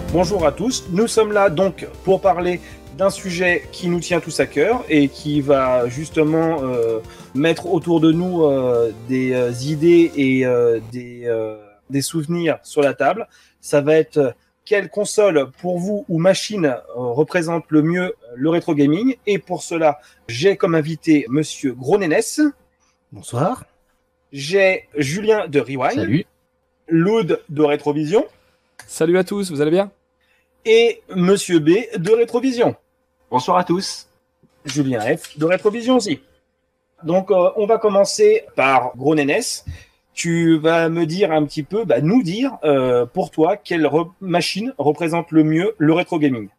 Bonjour à tous, nous sommes là donc pour parler d'un sujet qui nous tient tous à cœur et qui va justement mettre autour de nous des idées et des souvenirs sur la table. Ça va être quelle console pour vous ou machine représente le mieux le rétro gaming, et pour cela j'ai comme invité Monsieur Gronénès. Bonsoir. J'ai Julien de Rewind. Salut. Loud de Rétrovision. Salut à tous, vous allez bien? Et Monsieur B de Rétrovision. Bonsoir à tous. Julien F de Rétrovision aussi. Donc on va commencer par Gronénès. Tu vas me dire un petit peu, nous dire pour toi quelle machine représente le mieux le rétro gaming.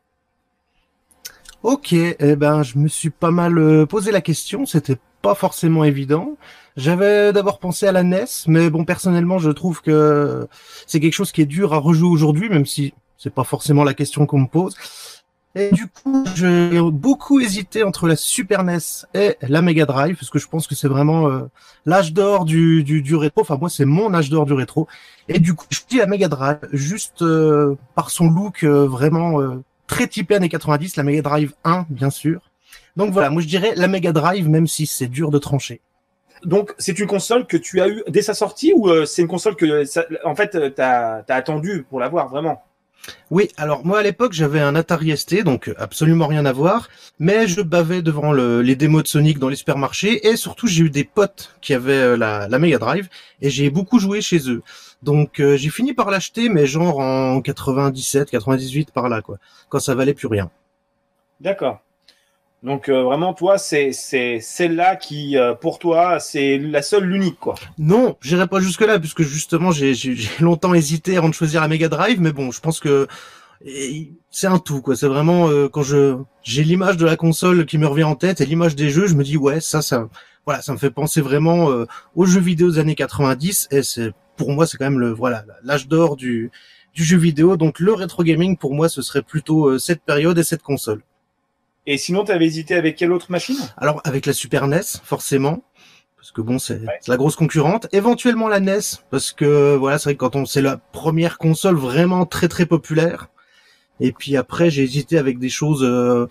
Ok, je me suis pas mal posé la question, c'était pas forcément évident. J'avais d'abord pensé à la NES, mais bon, personnellement, je trouve que c'est quelque chose qui est dur à rejouer aujourd'hui, même si c'est pas forcément la question qu'on me pose. Et du coup, j'ai beaucoup hésité entre la Super NES et la Mega Drive, parce que je pense que c'est vraiment l'âge d'or du rétro. Enfin, moi, c'est mon âge d'or du rétro. Et du coup, je dis la Mega Drive, juste par son look vraiment très typé années 90, la Mega Drive 1, bien sûr. Donc voilà, moi je dirais la Mega Drive, même si c'est dur de trancher. Donc, c'est une console que tu as eue dès sa sortie, ou c'est une console que, en fait, t'as attendu pour l'avoir, vraiment? Oui, alors moi à l'époque j'avais un Atari ST, donc absolument rien à voir, mais je bavais devant les démos de Sonic dans les supermarchés, et surtout j'ai eu des potes qui avaient la Mega Drive, et j'ai beaucoup joué chez eux. Donc j'ai fini par l'acheter, mais genre en 97, 98 par là, quoi, quand ça valait plus rien. D'accord. Donc vraiment, toi, c'est celle-là qui, pour toi, c'est la seule, l'unique, quoi. Non, j'irai pas jusque-là, puisque justement j'ai longtemps hésité avant de choisir la Mega Drive, mais bon, je pense que c'est un tout, quoi. C'est vraiment quand j'ai l'image de la console qui me revient en tête et l'image des jeux, je me dis ouais, ça voilà, ça me fait penser vraiment aux jeux vidéo des années 90, et c'est pour moi c'est quand même l'âge d'or du jeu vidéo. Donc le rétro gaming pour moi ce serait plutôt cette période et cette console. Et sinon, tu avais hésité avec quelle autre machine? Alors avec la Super NES, forcément, parce que bon, c'est la grosse concurrente. Éventuellement la NES, parce que voilà, c'est vrai que c'est la première console vraiment très très populaire. Et puis après, j'ai hésité avec des choses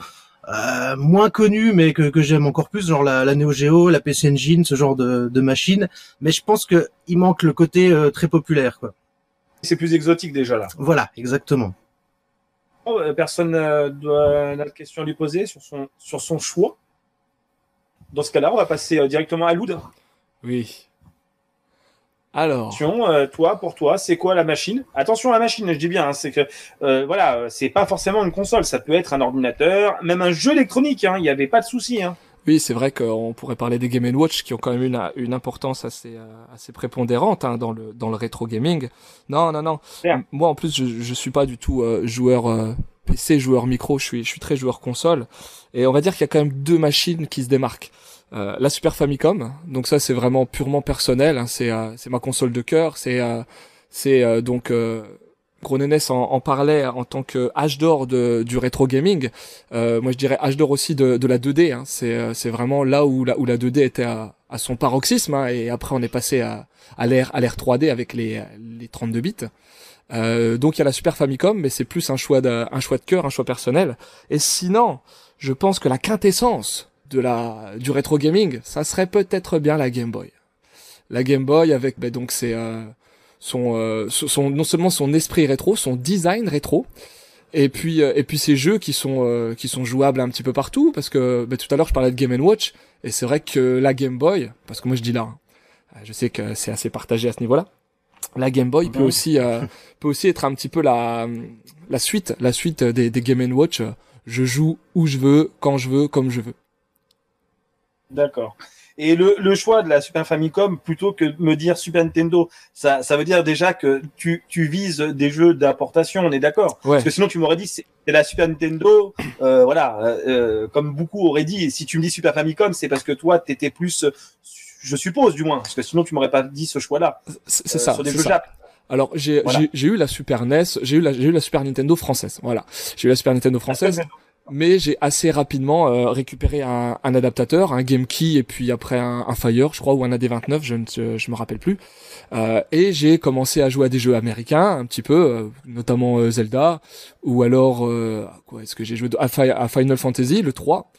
moins connues, mais que j'aime encore plus, genre la Neo Geo, la PC Engine, ce genre de machine. Mais je pense que il manque le côté très populaire, quoi. C'est plus exotique déjà là. Voilà, exactement. Personne n'a de question à lui poser sur son choix. Dans ce cas-là, on va passer directement à Loud. Oui. Alors. Toi, pour toi, c'est quoi la machine? Attention à la machine, je dis bien, hein, c'est que voilà, c'est pas forcément une console, ça peut être un ordinateur, même un jeu électronique, hein, il n'y avait pas de souci. Hein. Oui, c'est vrai qu'on pourrait parler des Game & Watch qui ont quand même une importance assez prépondérante dans le rétro gaming. Non. Bien. Moi, en plus, je suis pas du tout joueur PC, joueur micro. Je suis très joueur console. Et on va dire qu'il y a quand même deux machines qui se démarquent. La Super Famicom, donc ça c'est vraiment purement personnel. Hein, c'est ma console de cœur. Donc Gronénès en parlait en tant que âge d'or du rétro gaming. Moi je dirais âge d'or aussi de la 2D. Hein. C'est vraiment là où la 2D était à son paroxysme. Hein, et après on est passé à l'ère 3D avec les 32 bits. Donc il y a la Super Famicom, mais c'est plus un choix de cœur, un choix personnel. Et sinon, je pense que la quintessence du rétro gaming, ça serait peut-être bien la Game Boy. La Game Boy avec donc c'est non seulement son esprit rétro, son design rétro, et puis ces jeux qui sont jouables un petit peu partout, parce que tout à l'heure je parlais de Game & Watch, et c'est vrai que la Game Boy, parce que moi je dis là, hein, je sais que c'est assez partagé à ce niveau-là, la Game Boy peut aussi être un petit peu la suite des Game & Watch. Je joue où je veux, quand je veux, comme je veux. D'accord. Et le choix de la Super Famicom, plutôt que de me dire Super Nintendo, ça veut dire déjà que tu vises des jeux d'importation, on est d'accord? Ouais. Parce que sinon tu m'aurais dit c'est la Super Nintendo, comme beaucoup auraient dit. Si tu me dis Super Famicom, c'est parce que toi t'étais plus, je suppose du moins, parce que sinon tu m'aurais pas dit ce choix-là. C'est ça. Sur des jeux Jap. Alors j'ai eu la Super NES, j'ai eu la Super Nintendo française. Voilà, j'ai eu la Super Nintendo française. Mais j'ai assez rapidement récupéré un adaptateur, un GameKey et puis après un Fire, je crois, ou un AD29, je me rappelle plus. Et j'ai commencé à jouer à des jeux américains un petit peu, notamment Zelda, ou alors quoi est-ce que j'ai joué à Final Fantasy le 3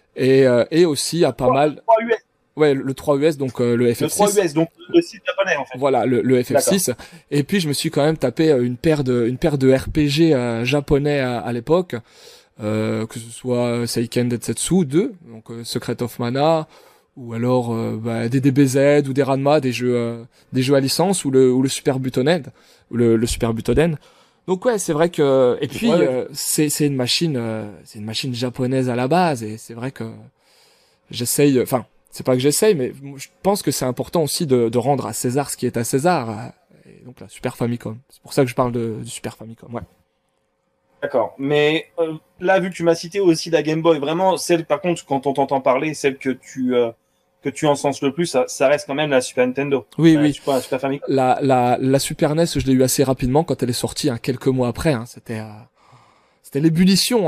et aussi à pas mal. 3 US. Ouais, le 3 US, donc le FF6. Le 3 US, donc le site japonais en fait. Voilà, le FF6. Et puis je me suis quand même tapé une paire de RPG japonais à l'époque. Que ce soit Seiken Densetsu 2, donc Secret of Mana, ou alors des DBZ ou des Ranma, des jeux à licence, ou le Super Butoden, le Super Butoden. Donc ouais, c'est vrai que et puis c'est une machine japonaise à la base, et c'est vrai que j'essaye, enfin c'est pas que j'essaye, mais je pense que c'est important aussi de rendre à César ce qui est à César. Et donc la Super Famicom, c'est pour ça que je parle du Super Famicom. Ouais. D'accord, mais là, vu que tu m'as cité aussi la Game Boy, vraiment, celle, par contre, quand on t'entend parler, celle que tu encenses le plus, ça reste quand même la Super Nintendo. Oui, oui. La Super Famicom. La Super NES, je l'ai eu assez rapidement quand elle est sortie, quelques mois après. C'était l'ébullition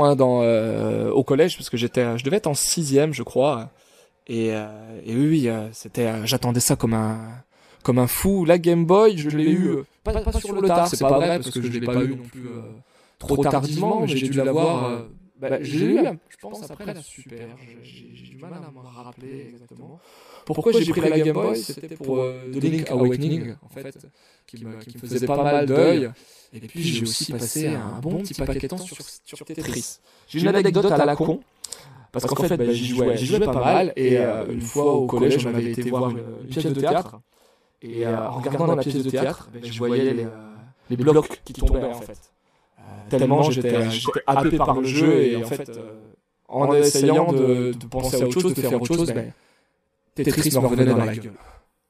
au collège, parce que je devais être en 6e, je crois. Et oui, j'attendais ça comme un fou. La Game Boy, je l'ai eu pas sur le tard, c'est pas vrai, parce que je l'ai pas eu non plus trop tardivement, mais j'ai dû l'avoir. Je l'ai eu, je pense, après la Super. J'ai du mal à me rappeler exactement. Pourquoi j'ai pris la Game Boy? C'était pour The Link Awakening, en fait, qui me faisait pas mal d'œil. Et puis j'ai aussi passé un bon petit paquet de temps sur Tetris. J'ai une anecdote à la con. Parce qu'en fait, j'y jouais pas mal, et une fois au collège, on avait été voir une pièce de théâtre, et en regardant la pièce de théâtre, je voyais les blocs qui tombaient, en fait. Tellement j'étais happé par le jeu, et en fait, en essayant de penser à autre chose, de faire autre chose, Tetris me revenait dans la gueule.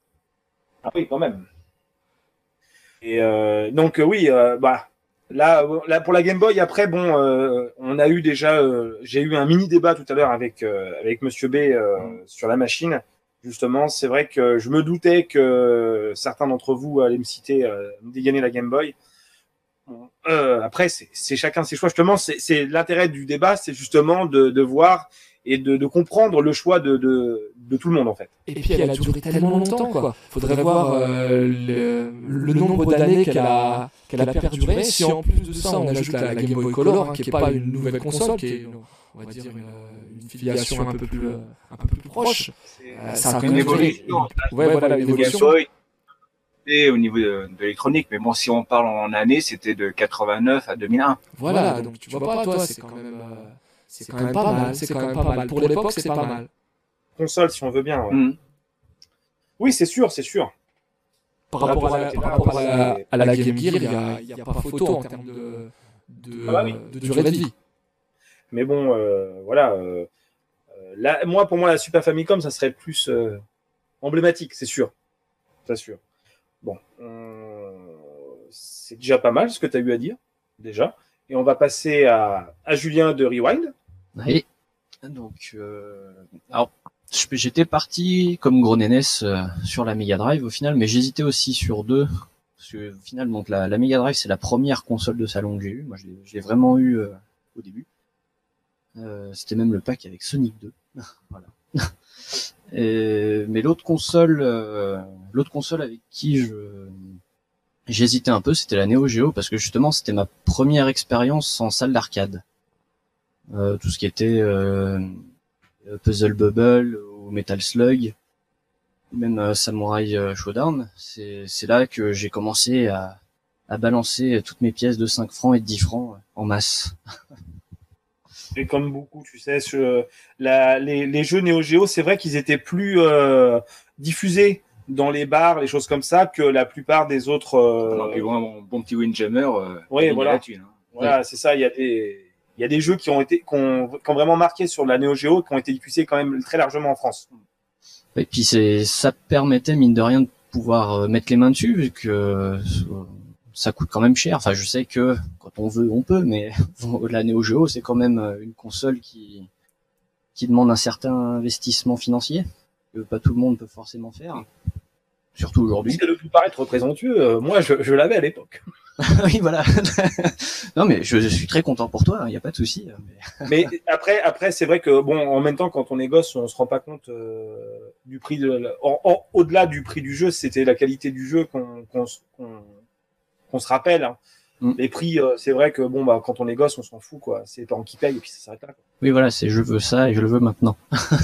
Ah oui, quand même. Et donc oui, là pour la Game Boy, après on a eu déjà, j'ai eu un mini débat tout à l'heure avec Monsieur B sur la machine. Justement, c'est vrai que je me doutais que certains d'entre vous allaient me citer, me dégainer la Game Boy. Après, c'est chacun ses choix. Justement, c'est l'intérêt du débat, c'est justement de voir et de comprendre le choix de tout le monde, en fait. Et puis elle a duré tellement longtemps, quoi. Faudrait voir le nombre d'années qu'elle a perduré. Si en plus de ça on ajoute la Game Boy Color, qui est pas une nouvelle console, qui est, on va dire, une filiation un peu plus proche, ça a quand même une évolution. Ouais, voilà, une évolution. Et au niveau de l'électronique, mais bon, si on parle en années, c'était de 89 à 2001. Voilà, donc tu vois pas, toi, c'est quand même pas mal. C'est quand même pas mal. Pour l'époque, c'est pas mal. Console, si on veut bien. Ouais. Mm. Oui, c'est sûr. Par rapport à la Game Gear, il y a pas photo en termes de durée de vie. Mais bon, voilà. Pour moi, la Super Famicom, ça serait plus emblématique, c'est sûr. C'est sûr. Bon, c'est déjà pas mal ce que tu as eu à dire, déjà. Et on va passer à Julien de Rewind. Oui. Donc, alors, j'étais parti comme gros nénès sur la Mega Drive au final, mais j'hésitais aussi sur deux. Parce que au final, donc la Mega Drive, c'est la première console de salon que j'ai eue. Moi, je l'ai vraiment eu au début. C'était même le pack avec Sonic 2. Voilà. Mais l'autre console avec qui j'hésitais un peu, c'était la Neo Geo, parce que justement c'était ma première expérience en salle d'arcade. Tout ce qui était Puzzle Bubble ou Metal Slug, même Samurai Showdown, c'est là que j'ai commencé à balancer toutes mes pièces de 5 francs et de 10 francs en masse. Et comme beaucoup, tu sais, les jeux Neo Geo, c'est vrai qu'ils étaient plus diffusés dans les bars, les choses comme ça, que la plupart des autres. Alors, mon bon petit Windjammer. Oui, voilà. Thune, hein. Voilà, ouais. C'est ça. Il y a des jeux qui ont vraiment marqué sur la Neo Geo, qui ont été diffusés quand même très largement en France. Et puis ça permettait mine de rien de pouvoir mettre les mains dessus, vu que ça coûte quand même cher. Enfin, je sais que quand on veut, on peut, mais la Neo Geo, c'est quand même une console qui demande un certain investissement financier que pas tout le monde peut forcément faire, surtout aujourd'hui. Ce qui peut paraître présomptueux, moi je l'avais à l'époque. Oui, voilà. Non, mais je suis très content pour toi, il n'y a pas de souci. Mais après, c'est vrai que bon, en même temps, quand on est gosse, on se rend pas compte du prix au-delà du prix du jeu, c'était la qualité du jeu qu'on se rappelle. Hein. Les prix, c'est vrai que bon, bah, quand on est gosse, on s'en fout, quoi. C'est les parents qui payent et puis ça s'arrête là. Quoi. Oui, voilà, c'est je veux ça et je le veux maintenant.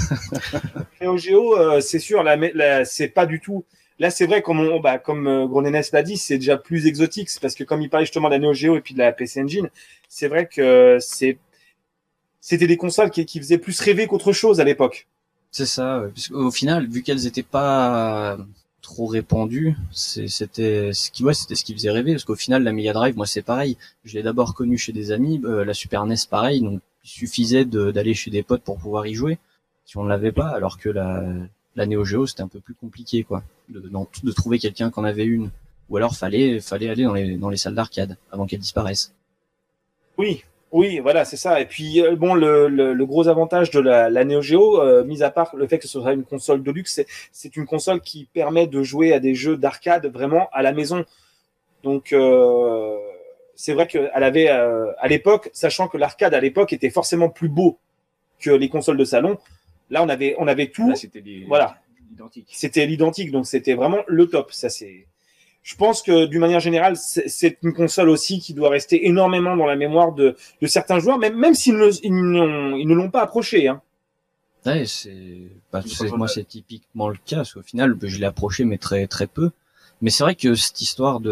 Neo Geo, c'est sûr, là, c'est pas du tout. Là, c'est vrai, comme Gronenes l'a dit, c'est déjà plus exotique. C'est parce que comme il parlait justement de la Neo Geo et puis de la PC Engine, c'est vrai que c'était des consoles qui faisaient plus rêver qu'autre chose à l'époque. C'est ça, parce qu'au final, vu qu'elles étaient pas trop répandues, c'était ce qui faisait rêver, parce qu'au final, la Mega Drive, moi, c'est pareil. Je l'ai d'abord connue chez des amis, la Super NES, pareil, donc il suffisait d'aller chez des potes pour pouvoir y jouer, si on ne l'avait pas, alors que la Neo Geo, c'était un peu plus compliqué, quoi, de trouver quelqu'un qui en avait une, ou alors fallait aller dans les salles d'arcade avant qu'elles disparaissent. Oui, voilà, c'est ça. Et puis bon, le gros avantage de la Neo Geo, mis à part le fait que ce soit une console de luxe, c'est une console qui permet de jouer à des jeux d'arcade vraiment à la maison. Donc c'est vrai qu'elle avait à l'époque, sachant que l'arcade à l'époque était forcément plus beau que les consoles de salon. Là, on avait tout. Là, c'était l'identique. C'était l'identique, donc c'était vraiment le top. Ça, c'est. Je pense que d'une manière générale, c'est une console aussi qui doit rester énormément dans la mémoire de certains joueurs, même s'ils ne l'ont pas approché. Hein. Ouais, moi, c'est typiquement le cas, parce qu'au final, je l'ai approché, mais très très peu. Mais c'est vrai que cette histoire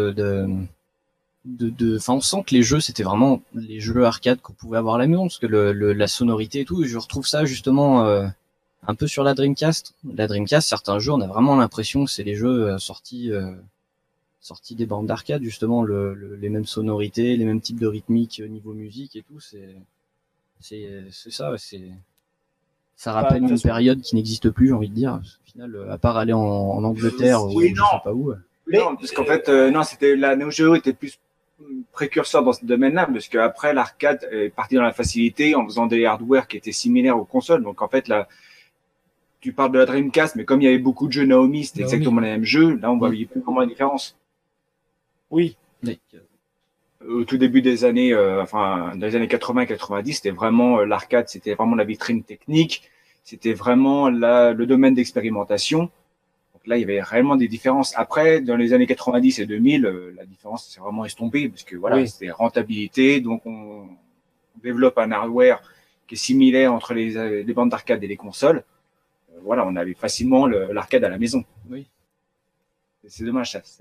enfin, on sent que les jeux, c'était vraiment les jeux arcade qu'on pouvait avoir à la maison, parce que la sonorité et tout, je retrouve ça justement un peu sur la Dreamcast. La Dreamcast, certains jeux, on a vraiment l'impression que c'est les jeux sortis des bandes d'arcade, justement, les mêmes sonorités, les mêmes types de rythmiques niveau musique et tout, c'est ça, ça rappelle une période qui n'existe plus, j'ai envie de dire. Au final, à part aller en Angleterre ou je sais pas où. Non, parce qu'en fait, non, la Neo Geo était plus précurseur dans ce domaine-là, parce qu'après l'arcade est parti dans la facilité en faisant des hardware qui étaient similaires aux consoles. Donc en fait, là, tu parles de la Dreamcast, mais comme il y avait beaucoup de jeux Naomi, c'était exactement les mêmes jeux. Là, on voyait plus comment la différence. Oui. Au tout début des années, dans les années 80 et 90, c'était vraiment l'arcade, c'était vraiment la vitrine technique, c'était vraiment le domaine d'expérimentation. Donc là, il y avait réellement des différences. Après, dans les années 90 et 2000, la différence s'est vraiment estompée parce que voilà, c'était rentabilité, donc on développe un hardware qui est similaire entre les bandes d'arcade et les consoles. Voilà, on avait facilement l'arcade à la maison. Oui. C'est dommage ça.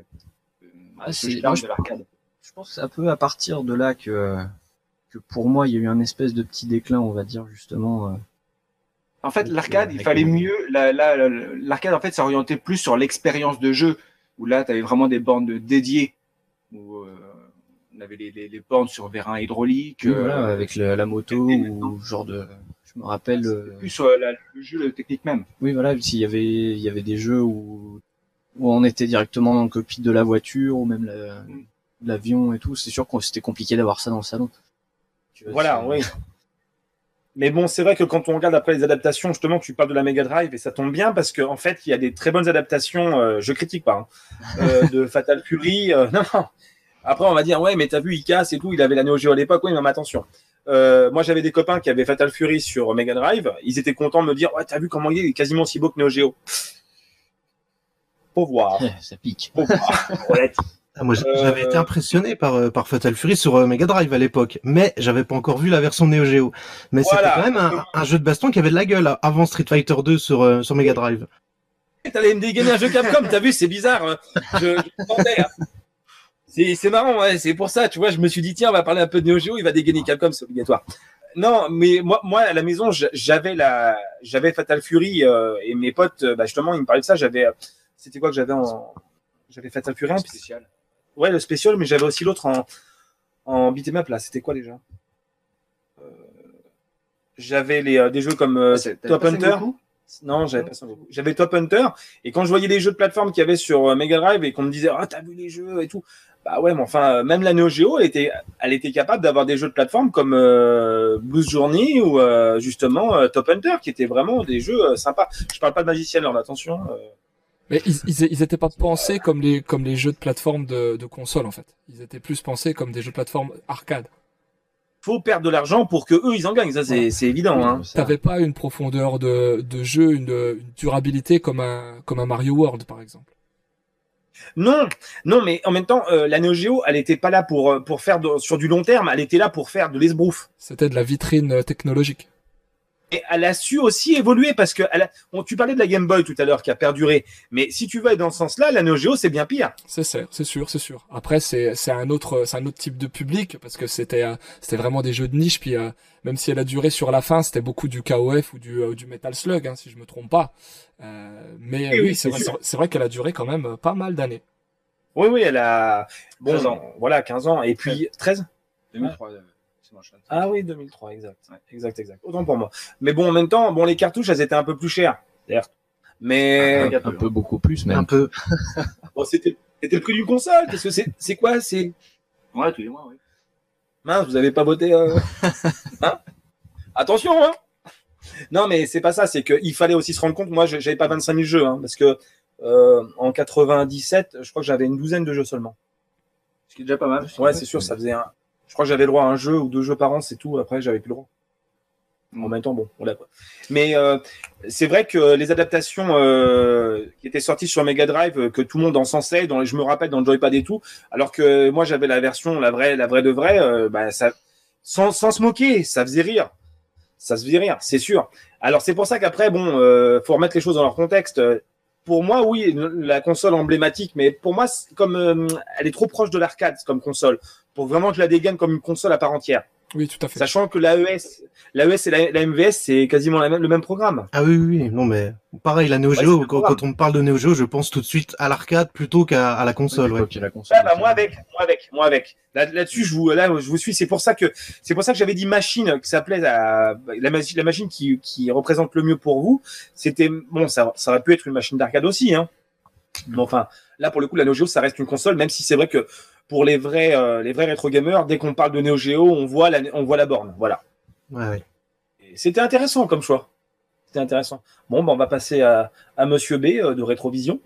De l'arcade. Je pense que c'est un peu à partir de là que pour moi il y a eu un espèce de petit déclin, on va dire justement. En fait, l'arcade, il fallait mieux. L'arcade, en fait, s'orientait plus sur l'expérience de jeu, où là, tu avais vraiment des bornes dédiées, où on avait les bornes sur vérin hydraulique. Oui, voilà, avec la moto ou genre de. Je me rappelle. Plus sur le jeu, le technique même. Oui, voilà, s'il y avait des jeux où on était directement dans le cockpit de la voiture ou même l'avion et tout, c'est sûr que c'était compliqué d'avoir ça dans le salon. Voilà, oui. Mais bon, c'est vrai que quand on regarde après les adaptations, justement, tu parles de la Mega Drive et ça tombe bien parce qu'en fait, il y a des très bonnes adaptations, je critique pas, de Fatal Fury. Non. Après, on va dire, ouais, mais t'as vu, il casse et tout, il avait la Neo Geo à l'époque, oui, mais attention. Moi, j'avais des copains qui avaient Fatal Fury sur Mega Drive, ils étaient contents de me dire, ouais, t'as vu comment il est quasiment aussi beau que Neo Geo. Faut voir. Ça pique. Faut voir. Moi, j'avais été impressionné par Fatal Fury sur Mega Drive à l'époque, mais j'avais pas encore vu la version Neo Geo. Mais c'était quand même un jeu de baston qui avait de la gueule avant Street Fighter 2 sur Mega Drive. T'allais me dégainer un jeu Capcom, t'as vu, c'est bizarre. Je pensais, hein. C'est marrant, ouais, c'est pour ça, tu vois, je me suis dit, tiens, on va parler un peu de Neo Geo, il va dégainer Capcom, c'est obligatoire. Non, mais moi, à la maison, j'avais Fatal Fury, et mes potes, justement, ils me parlaient de ça, c'était quoi que j'avais Fatal Fury 1, spécial. Ouais, le spécial, mais j'avais aussi l'autre en beat'em up, là, c'était quoi déjà? J'avais des jeux comme Top Hunter. Non, j'avais pas ça beaucoup. J'avais Top Hunter, et quand je voyais les jeux de plateforme qu'il y avait sur Mega Drive et qu'on me disait, ah, t'as vu les jeux et tout. Bah ouais, mais enfin, même la Neo Geo, elle était capable d'avoir des jeux de plateforme comme Blues Journey ou justement Top Hunter, qui étaient vraiment des jeux sympas. Je parle pas de Magician Lord, attention. Mais ils étaient pas pensés comme les jeux de plateforme de console en fait. Ils étaient plus pensés comme des jeux de plateforme arcade. Faut perdre de l'argent pour que eux ils en gagnent, ça c'est évident. Hein. T'avais pas une profondeur de jeu, une durabilité comme un Mario World par exemple. Non, non, mais en même temps, la Neo Geo, elle était pas là pour faire sur du long terme, elle était là pour faire de l'esbrouf. C'était de la vitrine technologique. Et elle a su aussi évoluer parce que tu parlais de la Game Boy tout à l'heure qui a perduré, mais si tu vas dans ce sens-là, la Neo Geo c'est bien pire. C'est sûr. Après c'est un autre type de public parce que c'était vraiment des jeux de niche puis même si elle a duré sur la fin, c'était beaucoup du KOF ou du Metal Slug hein, si je me trompe pas. Mais oui, c'est vrai qu'elle a duré quand même pas mal d'années. Oui, elle a 15 ans. Voilà, 15 ans et puis 13 2003. Ah oui, 2003, exact. Ouais. Exact. Autant pour moi. Mais bon, en même temps, les cartouches, elles étaient un peu plus chères. Mais un peu beaucoup plus, mais un peu. Bon, c'était le prix d'une console. Parce que c'est quoi? Ouais, tous les mois, oui. Mince, vous avez pas voté. Hein? Attention, hein. Non, mais c'est pas ça. C'est qu'il fallait aussi se rendre compte. Moi, j'avais pas 25 000 jeux, hein, parce que en 97, je crois que j'avais une douzaine de jeux seulement. Ce qui est déjà pas mal. Ouais, c'est sûr, ça faisait un. Je crois que j'avais le droit à un jeu ou 2 jeux par an, c'est tout. Après, j'avais plus le droit. En même temps, bon, voilà quoi. Mais c'est vrai que les adaptations qui étaient sorties sur Mega Drive, que tout le monde encensait, je me rappelle dans le Joypad et tout, alors que moi j'avais la version, la vraie de vraie, ça, sans se moquer, ça faisait rire. Ça se faisait rire, c'est sûr. Alors c'est pour ça qu'après, faut remettre les choses dans leur contexte. Pour moi, oui, la console emblématique, mais pour moi, comme elle est trop proche de l'arcade comme console, pour vraiment que je la dégaine comme une console à part entière. Oui, tout à fait. Sachant que l'AES et la MVS, c'est quasiment le même programme. Ah oui, non mais pareil, la Neo Geo, quand on me parle de Neo Geo, je pense tout de suite à l'arcade plutôt qu'à la console. Ouais. La console, moi avec. Là-dessus, je vous suis. C'est pour ça que j'avais dit machine, qui s'appelait la machine qui représente le mieux pour vous. C'était ça aurait pu être une machine d'arcade aussi, hein. Mais enfin, là pour le coup, la Neo Geo, ça reste une console, même si c'est vrai que pour les vrais rétro gamers, dès qu'on parle de Neo Geo, on voit la borne, voilà. Ouais. Et c'était intéressant comme choix. C'était intéressant. Bon, on va passer à Monsieur B de Rétrovision.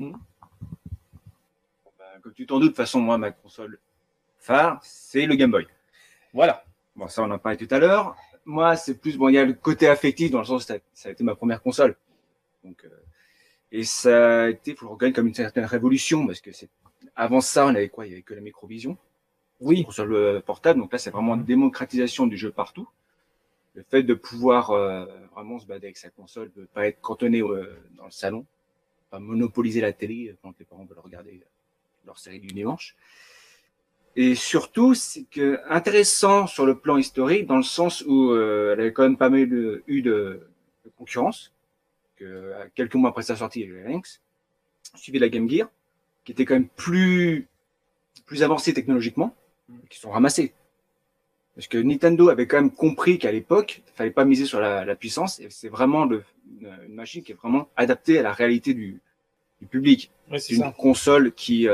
Comme tu t'en doutes, de toute façon, moi, ma console phare, c'est le Game Boy. Voilà. Bon, ça, on en parlait tout à l'heure. Moi, c'est plus, il y a le côté affectif dans le sens où ça a été ma première console. Donc, et ça a été, faut le reconnaître, comme une certaine révolution, parce que avant ça, on avait quoi? Il y avait que la Microvision. Oui. Console portable. Donc là, c'est vraiment une démocratisation du jeu partout. Le fait de pouvoir vraiment se balader avec sa console, de pas être cantonné dans le salon, pas monopoliser la télé quand les parents veulent regarder leur série du dimanche. Et surtout, c'est que intéressant sur le plan historique, dans le sens où elle avait quand même pas mal eu de concurrence. Quelques mois après sa sortie, il y a eu la Lynx, suivi de la Game Gear, qui était quand même plus avancée technologiquement, qui sont ramassés. Parce que Nintendo avait quand même compris qu'à l'époque, il fallait pas miser sur la puissance, et c'est vraiment une machine qui est vraiment adaptée à la réalité du public. Ouais, c'est une console qui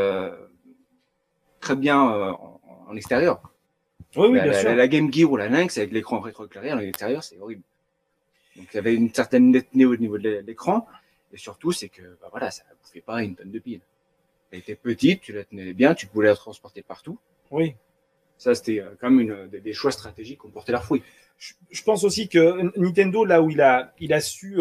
très bien en extérieur. Oui, bien sûr. La Game Gear ou la Lynx avec l'écran rétroéclairé à l'extérieur, c'est horrible. Donc il y avait une certaine netteté au niveau de l'écran, et surtout c'est que voilà, ça ne bouffait pas une tonne de piles. Elle était petite, tu la tenais bien, tu pouvais la transporter partout. Oui. Ça, c'était quand même des choix stratégiques qui ont porté leur fruit. Je pense aussi que Nintendo, là où il a su,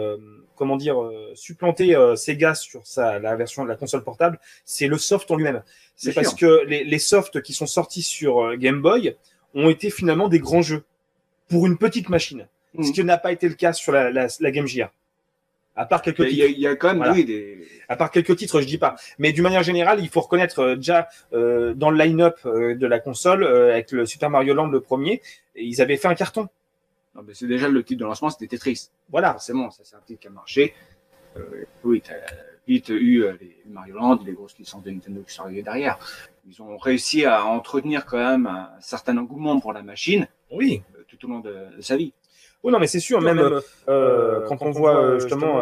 supplanter Sega sur la version de la console portable, c'est le soft en lui-même. C'est parce que les softs qui sont sortis sur Game Boy ont été finalement des grands jeux pour une petite machine. Ce qui n'a pas été le cas sur la Game Gear. À part quelques titres. Il y a quand même, voilà. À part quelques titres, je dis pas. Mais d'une manière générale, il faut reconnaître déjà dans le line-up de la console, avec le Super Mario Land le premier, ils avaient fait un carton. Non, mais c'est déjà le titre de lancement, c'était Tetris. Voilà. Forcément, ça c'est un titre qui a marché. Oui, t'as vite eu les Mario Land, les grosses licences de Nintendo qui sont arrivées derrière. Ils ont réussi à entretenir quand même un certain engouement pour la machine. Oui. Tout au long de sa vie. Oui, non, mais c'est sûr, même quand on voit justement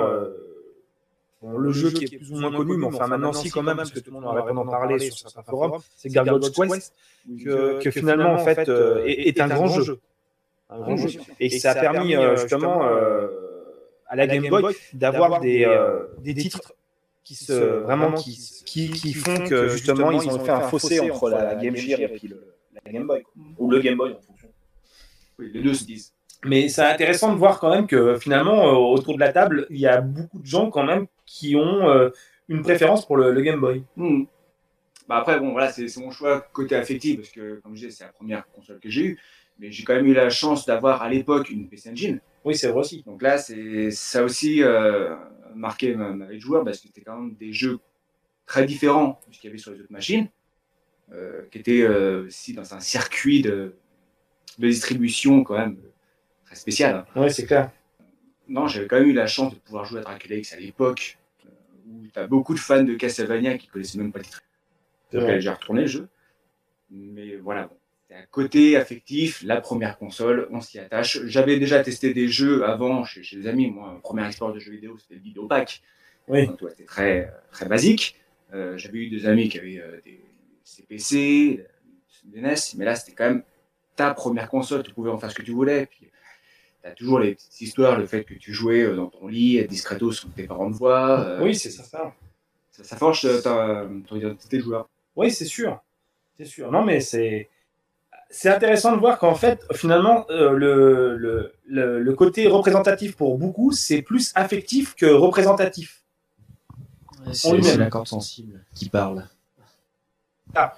le jeu qui est plus ou moins connu, mais enfin maintenant si quand même, parce que tout le monde en a en parlé sur certains forums, c'est Gargoyle's Quest, que finalement en fait est un grand jeu. Un grand jeu. Et ça a permis justement à la Game Boy d'avoir des titres qui font que justement ils ont fait un fossé entre la Game Gear et puis la Game Boy, quoi. Ou le Game Boy en fonction. Oui, les deux se disent. Mais c'est intéressant de voir quand même que finalement autour de la table il y a beaucoup de gens quand même qui ont une préférence pour le Game Boy. Bah après bon voilà c'est mon choix côté affectif parce que comme je disais c'est la première console que j'ai eue, mais j'ai quand même eu la chance d'avoir à l'époque une PC Engine. Oui, c'est vrai aussi. Donc là ça a aussi marqué ma vie de joueur parce que c'était quand même des jeux très différents de ce qu'il y avait sur les autres machines, qui étaient aussi dans un circuit de distribution quand même très spécial. Hein. Oui, c'est clair. Non, j'avais quand même eu la chance de pouvoir jouer à Dracula X à l'époque, où tu as beaucoup de fans de Castlevania qui connaissaient même pas le titre. J'ai retourné le jeu. Mais voilà, bon. C'est un côté affectif, la première console, on s'y attache. J'avais déjà testé des jeux avant chez des amis. Moi, ma première expérience de jeux vidéo, c'était le Vidéopack. Oui. Donc, c'était très, très basique. J'avais eu des amis qui avaient des CPC, des NES, mais là, c'était quand même ta première console. Tu pouvais en faire ce que tu voulais. Puis, tu as toujours les petites histoires, le fait que tu jouais dans ton lit, discretos sans que tes parents te voient. Oui, c'est ça. Ça forge ton identité de joueur. Oui, c'est sûr. C'est sûr. Non, mais c'est intéressant de voir qu'en fait, finalement, le côté représentatif pour beaucoup, c'est plus affectif que représentatif. C'est la corde sensible qui parle. Ah.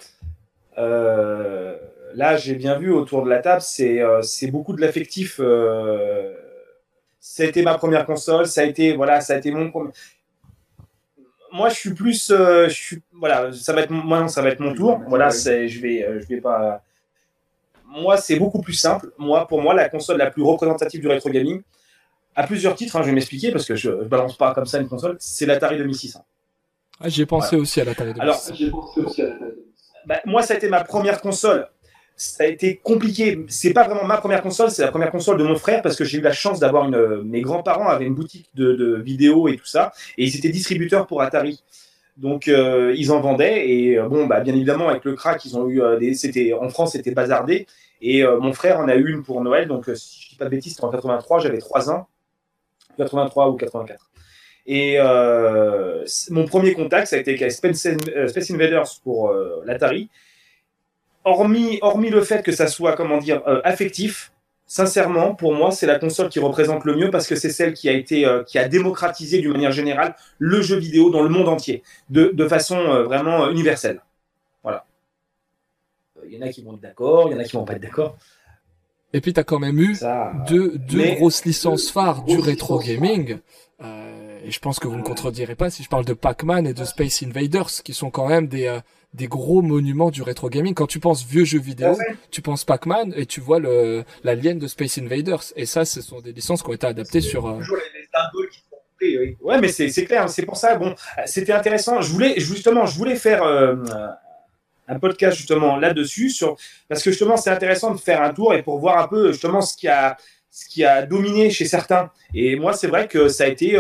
Là, j'ai bien vu autour de la table, c'est beaucoup de l'affectif. Ça a été ma première console, ça a été mon premier. Moi, je suis plus, voilà, ça va être mon tour. Voilà, je vais pas. Moi, c'est beaucoup plus simple. Pour moi, la console la plus représentative du rétro gaming, à plusieurs titres, hein, je vais m'expliquer parce que je balance pas comme ça une console, c'est l'Atari 2600. Ah, j'ai pensé aussi à l'Atari 2600. Alors, moi, ça a été ma première console. Ça a été compliqué. C'est pas vraiment ma première console, c'est la première console de mon frère parce que j'ai eu la chance d'avoir mes grands-parents avaient une boutique de vidéos et tout ça, et ils étaient distributeurs pour Atari. Donc ils en vendaient et bien évidemment avec le crack ils ont eu en France c'était bazardé et mon frère en a eu une pour Noël, donc si je dis pas de bêtises c'était en 83, j'avais 3 ans, 83 ou 84. Et mon premier contact ça a été avec Space Invaders pour l'Atari. Hormis le fait que ça soit affectif, sincèrement, pour moi, c'est la console qui représente le mieux parce que c'est celle qui a démocratisé d'une manière générale le jeu vidéo dans le monde entier, de façon vraiment universelle. Voilà. Il y en a qui vont être d'accord, il y en a qui vont pas être d'accord. Et puis, tu as quand même eu deux grosses licences phares du rétro gaming. Et je pense que vous ne me contredirez pas si je parle de Pac-Man et de Space Invaders, qui sont quand même des gros monuments du rétro gaming. Quand tu penses vieux jeux vidéo, tu penses Pac-Man et tu vois l'alien de Space Invaders. Et ça, ce sont des licences qui ont été adaptées sur... Toujours les symboles qui sont compris, oui. Ouais, mais c'est clair, c'est pour ça, c'était intéressant. Je voulais faire un podcast justement là-dessus, parce que justement, c'est intéressant de faire un tour et pour voir un peu justement ce qui a dominé chez certains. Et moi, c'est vrai que ça a été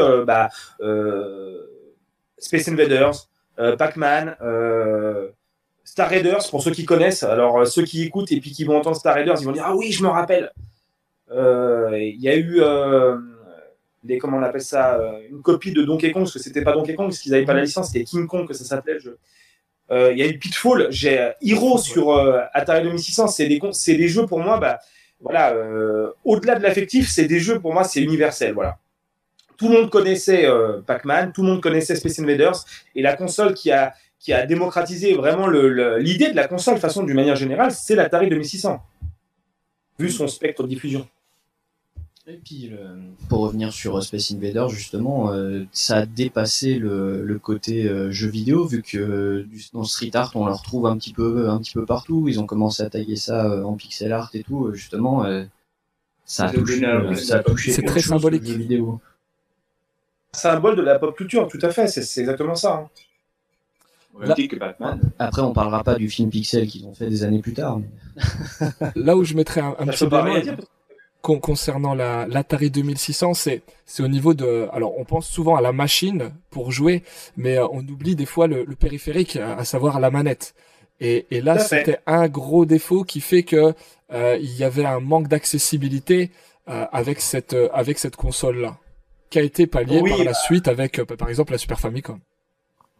Space Invaders, Pac-Man, Star Raiders, pour ceux qui connaissent. Alors, ceux qui écoutent et puis qui vont entendre Star Raiders, ils vont dire « Ah oui, je me rappelle !» Il y a eu comment on appelle ça, une copie de Donkey Kong, parce que c'était pas Donkey Kong, parce qu'ils n'avaient pas la licence, c'était King Kong que ça s'appelait le jeu. Il y a eu Pitfall, j'ai Hero sur Atari 2600, c'est des jeux pour moi, au-delà de l'affectif, c'est des jeux pour moi, c'est universel, voilà. Tout le monde connaissait Pac-Man, tout le monde connaissait Space Invaders, et la console qui a démocratisé vraiment l'idée de la console, de façon d'une manière générale, c'est l'Atari 2600, vu son spectre de diffusion. Et puis, pour revenir sur Space Invaders, justement, ça a dépassé le côté jeu vidéo, vu que dans Street Art, on le retrouve un petit peu partout. Ils ont commencé à taguer ça en pixel art et tout. Justement, ça a touché. C'est très symbolique. Jeu vidéo. Symbole de la pop culture, tout à fait. C'est exactement ça. Hein. Que Batman. Après, on parlera pas du film Pixel qu'ils ont fait des années plus tard. Mais... Là où je mettrais un petit bémol concernant l'Atari 2600, c'est au niveau de... Alors, on pense souvent à la machine pour jouer, mais on oublie des fois le périphérique, à savoir la manette. Et là, c'était un gros défaut qui fait que il y avait un manque d'accessibilité avec cette console-là, qui a été pallié par la suite avec, par exemple, la Super Famicom.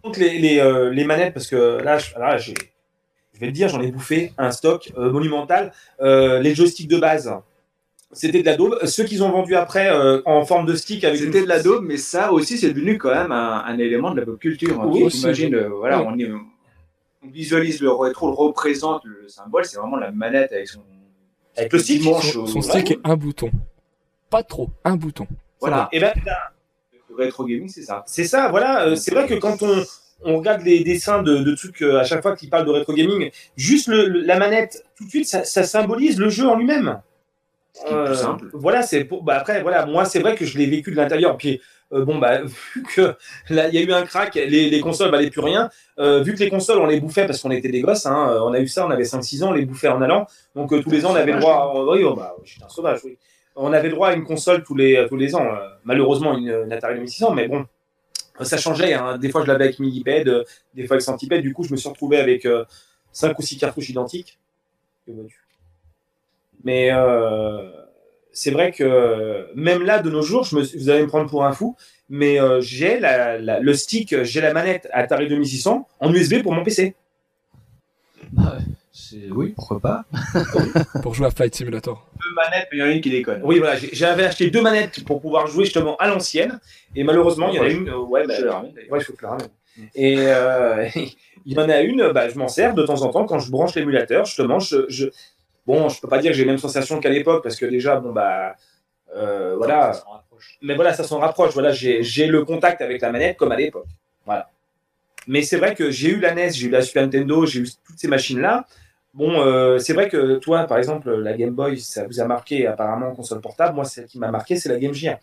Donc les manettes, parce que là, je vais te dire, j'en ai bouffé un stock monumental. Les joysticks de base, c'était de la daube. Ceux qu'ils ont vendus après en forme de stick avec C'était de la daube, mais ça aussi, c'est devenu quand même un élément de la pop culture. Hein. Oui, T'imagines, voilà, on visualise le rétro, le représente, le symbole, c'est vraiment la manette avec le stick. Son stick est un bouton. Pas trop, un bouton. Voilà. Et ben, le rétro gaming, c'est ça. c'est ça, voilà. C'est vrai que quand on regarde les dessins de trucs à chaque fois qu'ils parlent de rétro gaming, juste la manette, tout de suite, ça symbolise le jeu en lui-même. Ce qui est plus simple. Voilà, après, voilà, moi, c'est vrai que je l'ai vécu de l'intérieur. Puis, vu que là, il y a eu un crack, les consoles valaient plus rien. Vu que les consoles, on les bouffait parce qu'on était des gosses, hein, on a eu ça, on avait 5-6 ans, on les bouffait en allant. Donc, tous les ans, on avait le droit. J'étais un sauvage, oui. On avait le droit à une console tous les ans. Malheureusement, une Atari 2600, mais bon, ça changeait. Hein. Des fois, je l'avais avec Millipede, des fois avec Centipede. Du coup, je me suis retrouvé avec 5 ou 6 cartouches identiques. Que vois-tu ? Mais c'est vrai que même là, de nos jours, vous allez me prendre pour un fou, mais j'ai le stick, j'ai la manette Atari 2600 en USB pour mon PC. Bah, oui, pourquoi pas. Pour jouer à Flight Simulator. 2 manettes, mais il y en a une qui déconne. Oui, voilà, j'avais acheté 2 manettes pour pouvoir jouer justement à l'ancienne, et malheureusement, il y en a une. Il faut que je la ramène. Et il y en a une, je m'en sers de temps en temps quand je branche l'émulateur, justement, Bon, je peux pas dire que j'ai les mêmes sensations qu'à l'époque parce que déjà, voilà. Ça s'en rapproche. Mais voilà, ça s'en rapproche. Voilà, j'ai le contact avec la manette comme à l'époque. Voilà. Mais c'est vrai que j'ai eu la NES, j'ai eu la Super Nintendo, j'ai eu toutes ces machines-là. Bon, c'est vrai que toi, par exemple, la Game Boy, ça vous a marqué apparemment en console portable. Moi, celle qui m'a marqué, c'est la Game Gear.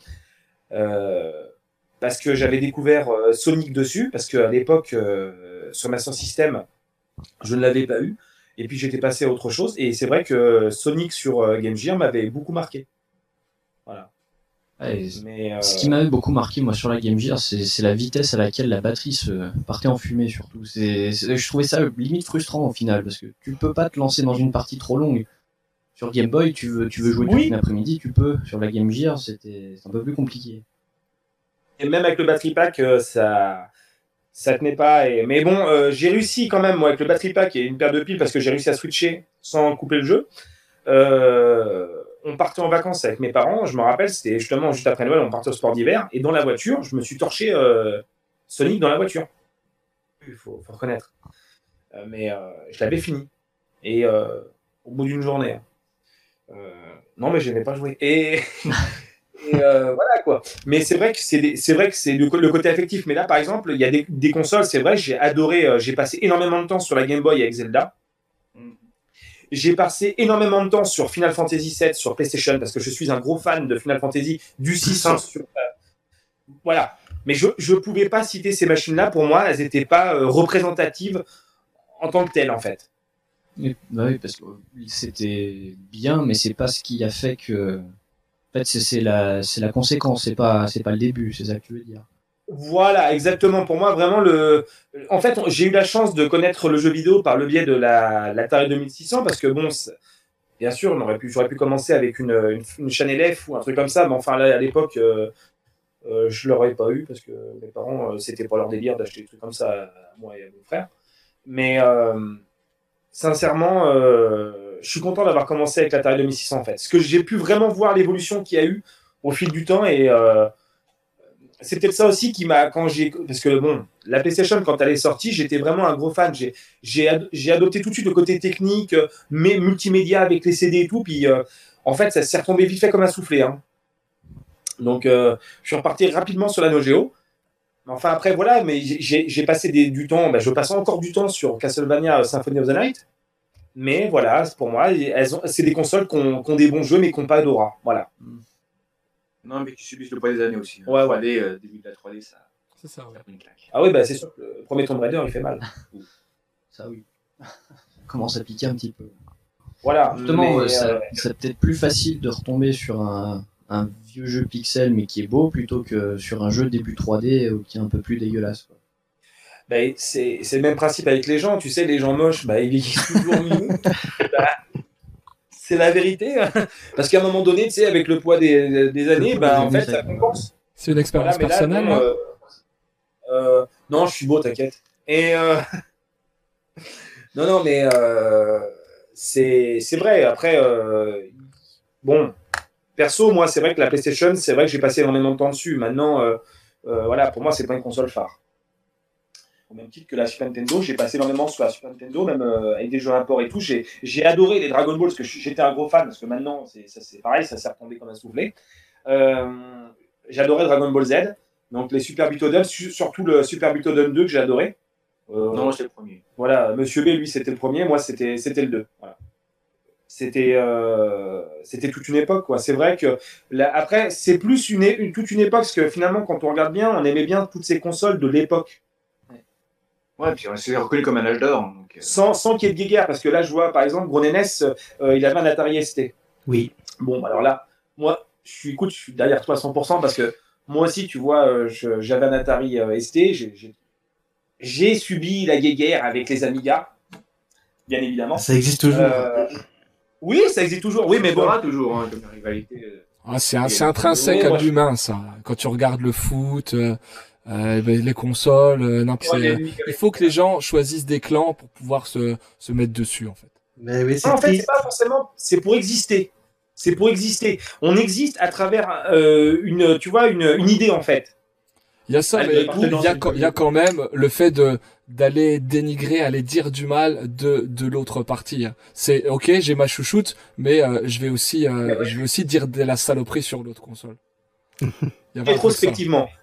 Parce que j'avais découvert Sonic dessus, parce qu'à l'époque, sur Master System, je ne l'avais pas eu. Et puis j'étais passé à autre chose. Et c'est vrai que Sonic sur Game Gear m'avait beaucoup marqué. Voilà. Ouais, Mais, ce qui m'avait beaucoup marqué, moi, sur la Game Gear, c'est la vitesse à laquelle la batterie se partait en fumée, surtout. Je trouvais ça limite frustrant au final, parce que tu peux pas te lancer dans une partie trop longue. Sur Game Boy, tu veux jouer toute une après-midi, tu peux. Sur la Game Gear, c'est un peu plus compliqué. Et même avec le battery pack, ça tenait pas. Mais bon, j'ai réussi quand même, moi, avec le battery pack et une paire de piles, parce que j'ai réussi à switcher sans couper le jeu. On partait en vacances avec mes parents, je me rappelle, c'était justement juste après Noël, on partait au sport d'hiver, et dans la voiture, je me suis torché Sonic dans la voiture. Il faut reconnaître. Mais je l'avais fini. Et au bout d'une journée. Non, mais je n'aimais pas jouer. Et voilà quoi. Mais c'est vrai que c'est le côté affectif. Mais là, par exemple, il y a des consoles, c'est vrai, j'ai adoré, j'ai passé énormément de temps sur la Game Boy avec Zelda. J'ai passé énormément de temps sur Final Fantasy VII sur PlayStation parce que je suis un gros fan de Final Fantasy du 6. Voilà. Mais je ne pouvais pas citer ces machines-là. Pour moi, elles n'étaient pas représentatives en tant que telles, en fait. Oui, parce que c'était bien, mais c'est pas ce qui a fait que. En fait, c'est la conséquence, c'est pas le début, c'est ça que tu veux dire. Voilà, exactement. Pour moi, vraiment, en fait, j'ai eu la chance de connaître le jeu vidéo par le biais de l'Atari 2600 parce que, bon, bien sûr, j'aurais pu commencer avec une chaîne LF ou un truc comme ça, mais enfin, là, à l'époque, je ne l'aurais pas eu parce que mes parents, c'était pas leur délire d'acheter des trucs comme ça à moi et à mon frère. Mais sincèrement, je suis content d'avoir commencé avec l'Atari 2600 en fait. Parce que j'ai pu vraiment voir l'évolution qu'il y a eu au fil du temps et c'est peut-être ça aussi qui m'a parce que bon, la PlayStation quand elle est sortie, j'étais vraiment un gros fan. J'ai adopté tout de suite le côté technique, mais multimédia avec les CD et tout. Puis en fait, ça s'est retombé vite fait comme un soufflé. Hein. Donc je suis reparti rapidement sur la Neo Geo. Enfin après voilà, mais j'ai passé du temps. Je passe encore du temps sur Castlevania Symphony of the Night. Mais voilà, pour moi, c'est des consoles qui ont des bons jeux, mais qui n'ont pas d'aura. Voilà. Non, mais qui subissent le poids des années aussi. Ouais, 3D, début de la 3D, ça. C'est ça, ouais. Une claque. Ah oui, c'est sûr que le premier Tomb Raider, il fait mal. Ça, oui. Commence à piquer un petit peu. Voilà. Justement, c'est peut-être plus facile de retomber sur un vieux jeu pixel, mais qui est beau, plutôt que sur un jeu début 3D qui est un peu plus dégueulasse, quoi. C'est le même principe avec les gens. Tu sais, les gens moches, ils vieillissent toujours mieux. C'est la vérité. Parce qu'à un moment donné, tu sais, avec le poids des années, en fait, ça compense. C'est une expérience personnelle. Non, je suis beau, t'inquiète. Et non, mais c'est vrai. Après, bon, perso, moi, c'est vrai que la PlayStation, c'est vrai que j'ai passé énormément de temps dessus. Maintenant, voilà, pour moi, c'est pas une console phare. Au même titre que la Super Nintendo, j'ai passé énormément sur la Super Nintendo, même avec des jeux import et tout. J'ai adoré les Dragon Ball parce que j'étais un gros fan, parce que maintenant, c'est pareil, ça s'est retombé comme un soufflet. J'adorais Dragon Ball Z, donc les Super Butoden, surtout le Super Butoden 2 que j'ai adoré. Non, c'est le premier. Voilà, Monsieur B, lui, c'était le premier, moi, c'était le 2. Voilà. C'était toute une époque, quoi. C'est vrai que après, c'est plus toute une époque, parce que finalement, quand on regarde bien, on aimait bien toutes ces consoles de l'époque. Ouais, puis on s'est reconnu comme un âge d'or. Donc... Sans qu'il y ait de guéguerre, parce que là, je vois, par exemple, Gronenes, il avait un Atari ST. Oui. Bon, alors là, moi, je suis derrière toi à 100%, parce que moi aussi, tu vois, j'avais un Atari ST, j'ai subi la guéguerre avec les Amiga, bien évidemment. Ça existe toujours. Oui, ça existe toujours, oui, mais bon. Il y aura toujours comme la rivalité. C'est intrinsèque à l'humain, ça. Quand tu regardes le foot... les consoles, il faut que les gens choisissent des clans pour pouvoir se mettre dessus, en fait. Mais oui, en fait, c'est pas forcément, c'est pour exister. C'est pour exister. On existe à travers tu vois, une idée, en fait. Il y a ça, mais il y a quand même le fait d'aller dénigrer, aller dire du mal de l'autre partie. C'est ok, j'ai ma chouchoute, mais je vais aussi dire de la saloperie sur l'autre console. Rétrospectivement,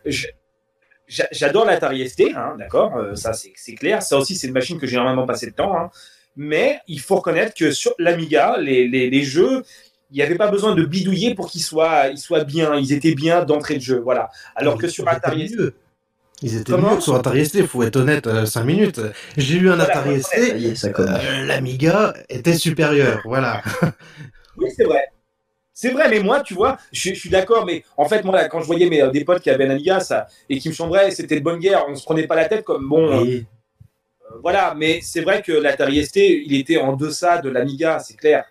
j'adore l'Atari ST, hein, d'accord, ça c'est clair. Ça aussi, c'est une machine que j'ai énormément passé de temps. Hein. Mais il faut reconnaître que sur l'Amiga, les jeux, il n'y avait pas besoin de bidouiller pour qu'ils soient bien. Ils étaient bien d'entrée de jeu, voilà. Alors que sur Atari ST... Ils étaient mieux que sur Atari ST, faut être honnête, 5 minutes. J'ai eu un Atari ST, l'Amiga était supérieur, voilà. Oui, c'est vrai. C'est vrai, mais moi, tu vois, je suis d'accord, mais en fait, moi, là, quand je voyais des potes qui avaient un Amiga et qui me chambraient, c'était de bonne guerre, on se prenait pas la tête comme bon. Oui. Voilà, mais c'est vrai que l'Atari ST, il était en deçà de l'Amiga, c'est clair.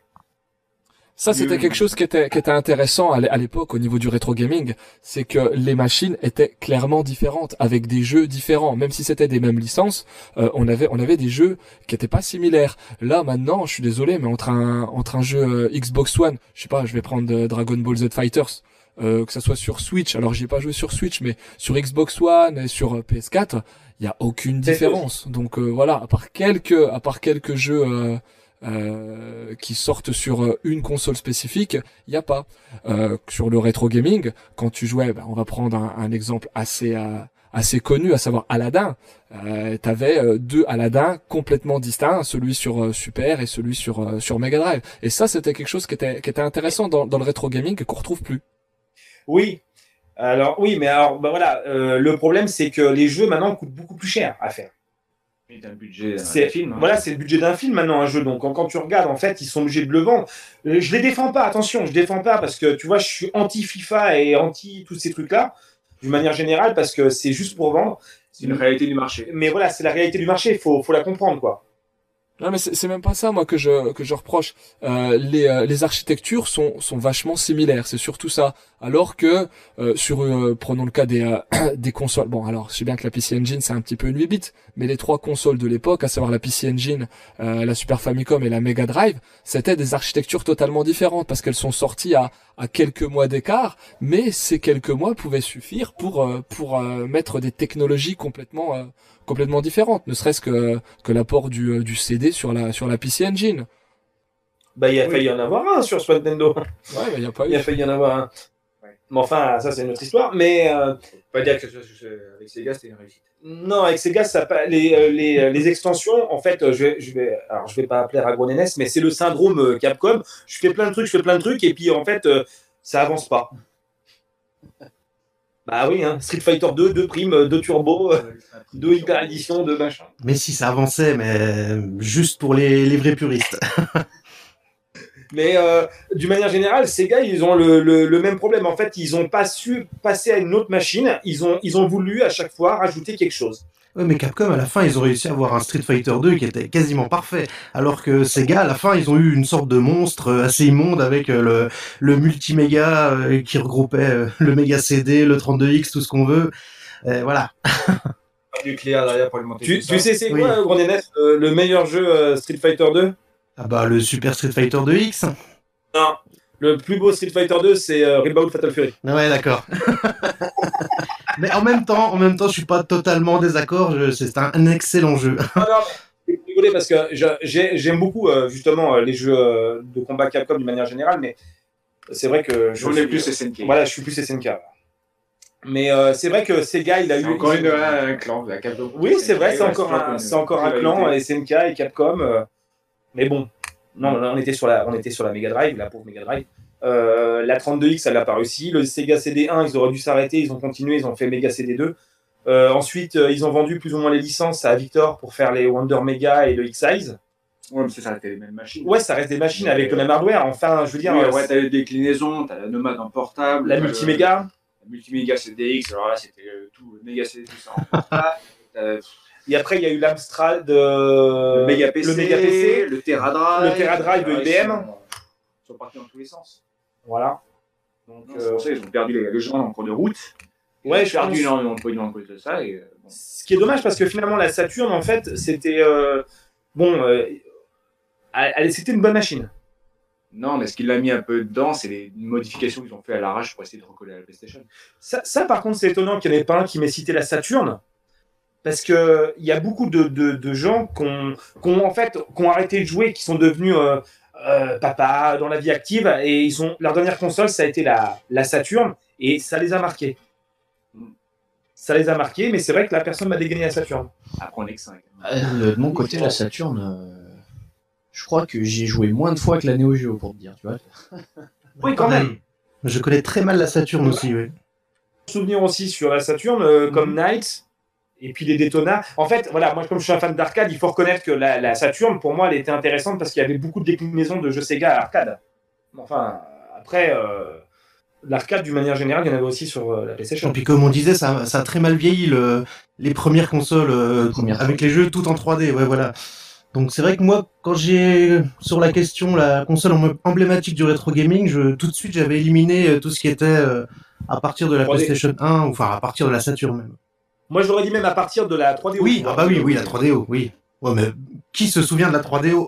Ça, c'était quelque chose qui était intéressant à l'époque au niveau du rétro gaming, c'est que les machines étaient clairement différentes, avec des jeux différents, même si c'était des mêmes licences, on avait des jeux qui étaient pas similaires. Là, maintenant, je suis désolé, mais entre un jeu Xbox One, je sais pas, je vais prendre Dragon Ball Z Fighters, que ça soit sur Switch, alors j'y ai pas joué sur Switch, mais sur Xbox One et sur PS4, il y a aucune différence. Donc voilà, à part quelques jeux qui sortent sur une console spécifique, il y a pas. Sur le rétro gaming, quand tu jouais, on va prendre un exemple assez connu, à savoir Aladdin. T'avais deux Aladdin complètement distincts, celui sur Super et celui sur Mega Drive. Et ça, c'était quelque chose qui était intéressant dans le rétro gaming qu'on retrouve plus. Oui. Alors oui, mais alors voilà, le problème c'est que les jeux maintenant coûtent beaucoup plus cher à faire. C'est un budget d'un film. Hein. Voilà, c'est le budget d'un film maintenant, un jeu. Donc, quand tu regardes, en fait, ils sont obligés de le vendre. Je les défends pas, attention, je défends pas parce que, tu vois, je suis anti-FIFA et anti tous ces trucs-là, d'une manière générale, parce que c'est juste pour vendre. C'est une réalité du marché. Mais voilà, c'est la réalité du marché, faut la comprendre, quoi. Non, mais c'est même pas ça, moi, que je reproche. Les architectures sont vachement similaires, c'est surtout ça. Alors que prenons le cas des consoles. Bon, alors je sais bien que la PC Engine c'est un petit peu une 8 bits, mais les trois consoles de l'époque, à savoir la PC Engine, la Super Famicom et la Mega Drive, c'était des architectures totalement différentes parce qu'elles sont sorties à quelques mois d'écart, mais ces quelques mois pouvaient suffire pour mettre des technologies complètement différentes, ne serait-ce que l'apport du CD sur la PC Engine. Bah, il a failli y en avoir un sur Super Nintendo. Ouais, il y a pas eu. Il a failli y en avoir un. Mais enfin, ça c'est une autre histoire. Mais pas dire que avec Sega c'était une réussite. Non, avec Sega, les extensions, en fait, je vais pas appeler Ragronenes, mais c'est le syndrome Capcom. Je fais plein de trucs, et puis en fait, ça avance pas. Bah oui, hein, Street Fighter 2, 2 primes, 2 turbo, 2 hyper édition, 2 machin. Mais si ça avançait, mais juste pour les vrais puristes. Mais d'une manière générale, ces gars, ils ont le même problème. En fait, ils n'ont pas su passer à une autre machine. Ils ont voulu à chaque fois rajouter quelque chose. Ouais, mais Capcom, à la fin, ils ont réussi à avoir un Street Fighter 2 qui était quasiment parfait. Alors que Sega, à la fin, ils ont eu une sorte de monstre assez immonde avec le multiméga qui regroupait le Mega CD, le 32X, tout ce qu'on veut. Voilà. nucléaire derrière pour alimenter Tu tout ça. sais, c'est Oui. quoi, Gros Nénès, le meilleur jeu Street Fighter 2? Ah bah le Super Street Fighter 2X. Non. Le plus beau Street Fighter 2, c'est Rebound Fatal Fury. Ouais, d'accord. Mais en même temps, je suis pas totalement en désaccord. C'est un excellent jeu. Non, non, mais je rigolais parce que j'aime beaucoup justement les jeux de combat Capcom d'une manière générale, mais c'est vrai que On est plus SNK. Voilà, je suis plus SNK. Mais c'est vrai que Sega, il a C'est eu encore un clan, la Capcom. Oui, c'est vrai, c'est Ouais, encore un rivalité. clan SNK et Capcom. Mais bon, non, là, on était sur la Mega Drive, la pauvre Mega Drive. La 32X, elle n'a pas réussi. Le Sega CD1, ils auraient dû s'arrêter. Ils ont continué, ils ont fait Mega CD2. Ensuite, ils ont vendu plus ou moins les licences à Victor pour faire les Wonder Mega et le X-Size. Ouais, mais ça reste les mêmes machines. Ouais, ça reste des machines avec le même hardware. Enfin, je veux dire, Oui, ouais, t'as les déclinaisons, t'as la Nomade en portable. la Multiméga. La Multiméga CDX, alors là, c'était tout, Mega CD, tout ça en portable. Et après, il y a eu l'Amstrad, Le Mega PC, PC, le Terra Drive. le Terra Drive de IBM. Ils sont partis dans tous les sens. Voilà. Donc, Non, c'est pour ça qu'ils ont perdu les gens en cours de route. ouais, Ils je ont perdu pense. énormément de pognon à cause de ça. Et, bon. Ce qui est dommage parce que finalement la Saturn en fait c'était c'était une bonne machine. Non, mais ce qu'il a mis un peu dedans, c'est les modifications qu'ils ont fait à l'arrache pour essayer de recoller à la PlayStation. Ça par contre c'est étonnant qu'il n'y en ait pas un qui m'ait cité la Saturn parce que il y a beaucoup de gens qui ont arrêté de jouer, qui sont devenus papa dans la vie active et leur dernière console ça a été la Saturn et ça les a marqués. Ça les a marqués, mais c'est vrai que la personne m'a dégainé la Saturn. Après, on est que 5. De mon côté, la Saturn, je crois que j'ai joué moins de fois que la Neo Geo, pour te dire, tu vois. Oui, quand même. Je connais très mal la Saturn aussi, oui. Souvenir aussi sur la Saturn, comme Knights, et puis les Daytona. En fait, voilà, moi, comme je suis un fan d'arcade, il faut reconnaître que la Saturn, pour moi, elle était intéressante parce qu'il y avait beaucoup de déclinaisons de jeux Sega à arcade. Enfin, après, l'arcade, d'une manière générale, il y en avait aussi sur la PlayStation. Et puis comme on disait, ça a très mal vieilli les premières consoles avec les jeux tout en 3D, ouais voilà. Donc c'est vrai que moi, quand j'ai sur la question la console emblématique du rétro gaming, tout de suite j'avais éliminé tout ce qui était à partir de la 3D. PlayStation 1, ou enfin à partir de la Saturn même. Moi, j'aurais dit même à partir de la 3DO. Oui, ah bah oui, la 3DO, oui. Ouais, mais qui se souvient de la 3DO?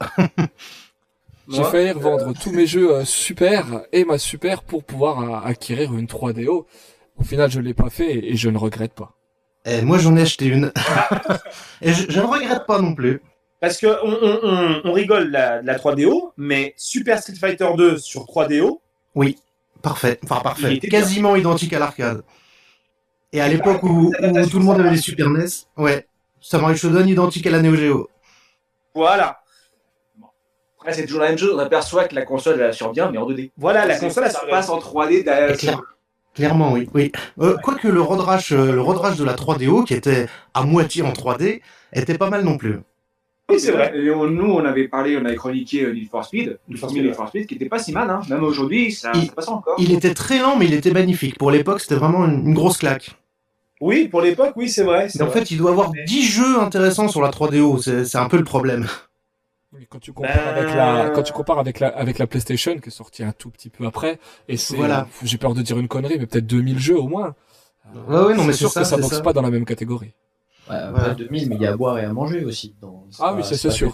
J'ai failli revendre tous mes jeux Super et ma Super pour pouvoir acquérir une 3DO. Au final, je l'ai pas fait et je ne regrette pas. Et moi, j'en ai acheté une. Et je ne regrette pas non plus. Parce que on rigole de la 3DO, mais Super Street Fighter 2 sur 3DO. Oui, parfait. Enfin, Il parfait. était Quasiment identique à l'arcade. Et à l'époque où tout le monde avait les Super NES, ouais, Samurai Shodown identique à la Neo Geo. Voilà. Après, c'est toujours la même chose. On aperçoit que la console, elle assure bien, mais en 2D. Voilà, la console, ça passe en 3D derrière. Clairement, oui. Quoique le rodrage de la 3DO, qui était à moitié en 3D, était pas mal non plus. Oui, c'est vrai. Et nous, on avait chroniqué Need for Speed, Need for Speed, qui était pas si mal, hein. Même aujourd'hui, ça passe encore. Il était très lent, mais il était magnifique. Pour l'époque, c'était vraiment une grosse claque. Oui, pour l'époque, oui, c'est vrai. Mais en fait, il doit y avoir 10 jeux intéressants sur la 3DO. C'est un peu le problème. Oui, quand tu compares avec la PlayStation qui est sortie un tout petit peu après, et c'est, Voilà. j'ai peur de dire une connerie, mais peut-être 2000 jeux au moins. Ouais, non, mais c'est sûr c'est que ça, ça c'est boxe ça. pas dans la même catégorie. Ouais, après 2000, mais il y a à boire et à manger aussi. Ah oui, c'est sûr.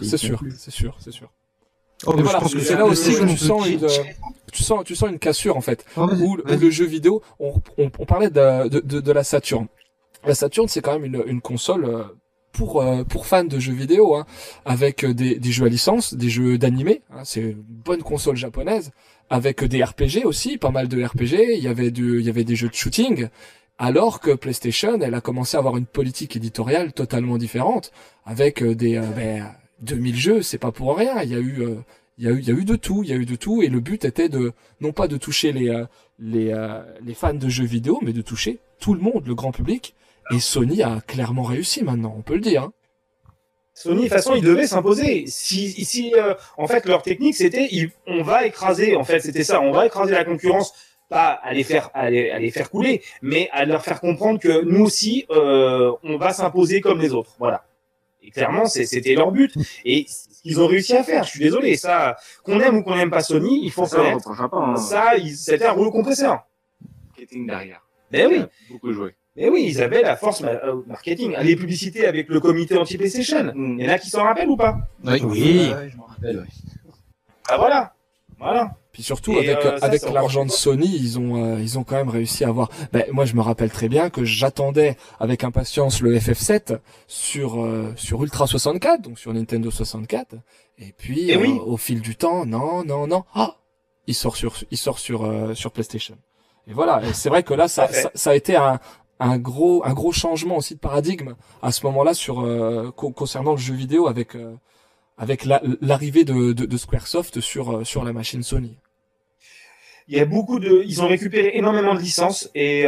Oh, Mais mais voilà, je pense que c'est là aussi les que jeux tu sens une cassure en fait. Oh, vas-y, Où vas-y. le jeu vidéo, on parlait de la Saturn. La Saturn, c'est quand même une console pour fans de jeux vidéo, hein, avec des jeux à licence, des jeux d'animé. Hein, c'est une bonne console japonaise avec des RPG aussi, pas mal de RPG. Il y avait des jeux de shooting. Alors que PlayStation, elle a commencé à avoir une politique éditoriale totalement différente, avec 2000 jeux, c'est pas pour rien. Il y a eu de tout, et le but était non pas de toucher les fans de jeux vidéo, mais de toucher tout le monde, le grand public. Et Sony a clairement réussi maintenant, on peut le dire. Hein. Sony, de toute façon, ils devaient s'imposer. En fait, leur technique, c'était, on va écraser, en fait, c'était ça, on va écraser la concurrence, pas à les faire couler, mais à leur faire comprendre que nous aussi, on va s'imposer comme les autres. Voilà. Et clairement, c'était leur but. Et ils ont réussi à faire. Je suis désolé. Ça, qu'on aime ou qu'on n'aime pas Sony, il faut reconnaître. Ça, Ça, c'était un rouleau compresseur. marketing derrière. Ben oui. Beaucoup joué. Mais oui, ils avaient la force marketing. Les publicités avec le comité anti-PlayStation. Il y en a qui s'en rappellent ou pas? Oui, Oui. je m'en rappelle, ouais. Ah voilà. Voilà. Puis surtout Et, avec ça, l'argent de encore Sony, ils ont quand même réussi à avoir. Ben, moi, je me rappelle très bien que j'attendais avec impatience le FF7 sur Ultra 64, donc sur Nintendo 64. Et puis Et oui. au fil du temps, non, ah, il sort sur PlayStation. Et voilà. Et c'est vrai que là, ça a été un gros changement aussi de paradigme à ce moment-là concernant le jeu vidéo avec l'arrivée de Squaresoft sur la machine Sony. Il y a ils ont récupéré énormément de licences et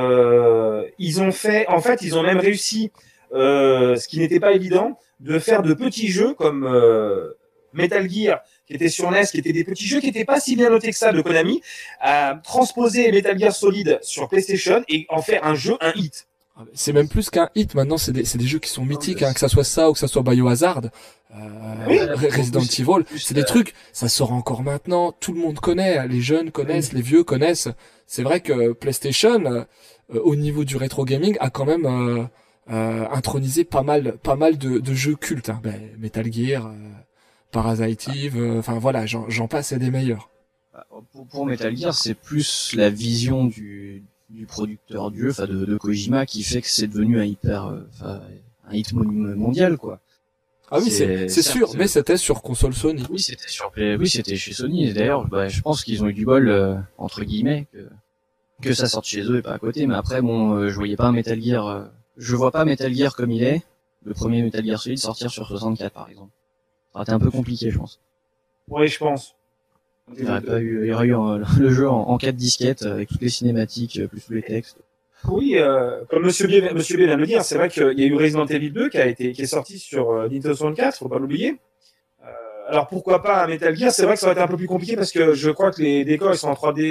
ils ont même réussi, ce qui n'était pas évident, de faire de petits jeux comme Metal Gear, qui était sur NES, qui étaient des petits jeux qui n'étaient pas si bien notés que ça de Konami, à transposer Metal Gear Solid sur PlayStation et en faire un jeu, un hit. C'est même plus qu'un hit maintenant, c'est des jeux qui sont mythiques, que ça soit ça ou que ça soit Biohazard, Resident Evil, c'est des trucs, ça sort encore maintenant, tout le monde connaît, les jeunes connaissent, les vieux connaissent. C'est vrai que PlayStation, au niveau du rétro gaming, a quand même intronisé pas mal de jeux cultes, hein. Metal Gear, Parasite Eve, enfin voilà, j'en passe et des meilleurs. Pour Metal Gear, c'est plus la vision du producteur du jeu, enfin de Kojima, qui fait que c'est devenu un hit mondial, quoi. Ah oui, c'est sûr, mais c'était sur console Sony. Oui, c'était chez Sony. Et d'ailleurs, je pense qu'ils ont eu du bol, entre guillemets, que ça sorte chez eux et pas à côté. Mais après, bon, je voyais pas un Metal Gear, je vois pas Metal Gear comme il est, le premier Metal Gear Solid sortir sur 64, par exemple. Ça aurait été un peu compliqué, je pense. Oui, je pense. Il y aurait eu le jeu en 4 disquettes, avec toutes les cinématiques, plus tous les textes. Oui, comme Monsieur B vient de le dire, c'est vrai qu'il y a eu Resident Evil 2 qui est sorti sur Nintendo 64, faut pas l'oublier. Alors pourquoi pas un Metal Gear? C'est vrai que ça aurait été un peu plus compliqué parce que je crois que les décors ils sont en 3D.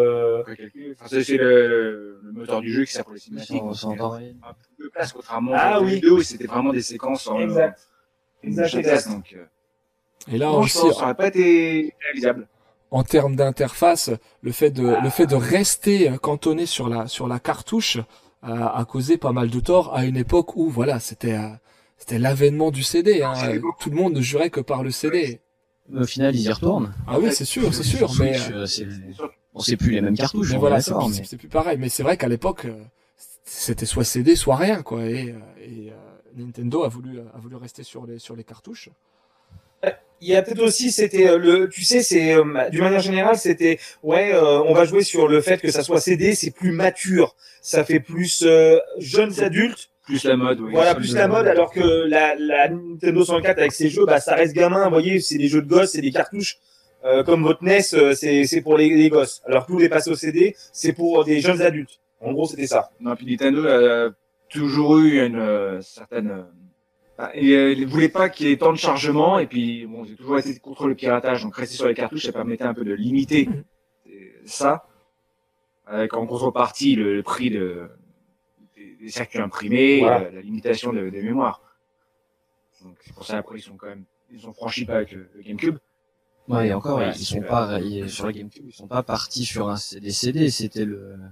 C'est le moteur du jeu qui sert pour les cinématiques. Un peu de place, contrairement à la vidéo, c'était vraiment des séquences en Exact. Donc, et là non, aussi, ça n'aurait pas été réalisable. en termes d'interface, le fait de rester cantonné sur la cartouche a causé pas mal de tort à une époque où voilà, c'était l'avènement du CD, hein. Tout le monde ne jurait que par le CD. Au final, ils y retournent. Ah oui, c'est sûr, mais c'est plus les mêmes cartouches. mais voilà, c'est plus pareil. Mais c'est vrai qu'à l'époque, c'était soit CD, soit rien, quoi. Et Nintendo a voulu rester sur les cartouches. Il y a peut-être aussi, c'était tu sais, c'est d'une manière générale, c'était on va jouer sur le fait que ça soit CD, c'est plus mature, ça fait plus jeunes adultes, plus la mode, oui. Voilà, plus la mode, alors que la Nintendo 64 avec ses jeux, ça reste gamin, vous voyez, c'est des jeux de gosses, c'est des cartouches. Comme votre NES, c'est pour les gosses. Alors que nous, les passés au CD, c'est pour des jeunes adultes. En gros, c'était ça. Non, puis Nintendo a toujours eu une certaine il voulait pas qu'il y ait tant de chargement, et puis bon, j'ai toujours été contre le piratage, donc rester sur les cartouches, ça permettait un peu de limiter ça, avec en contrepartie le prix des circuits imprimés, voilà. La limitation des mémoires. Donc c'est pour ça après ils ont franchi pas avec le GameCube. Ouais, et encore, sur le GameCube, ils sont pas partis sur des CD, c'était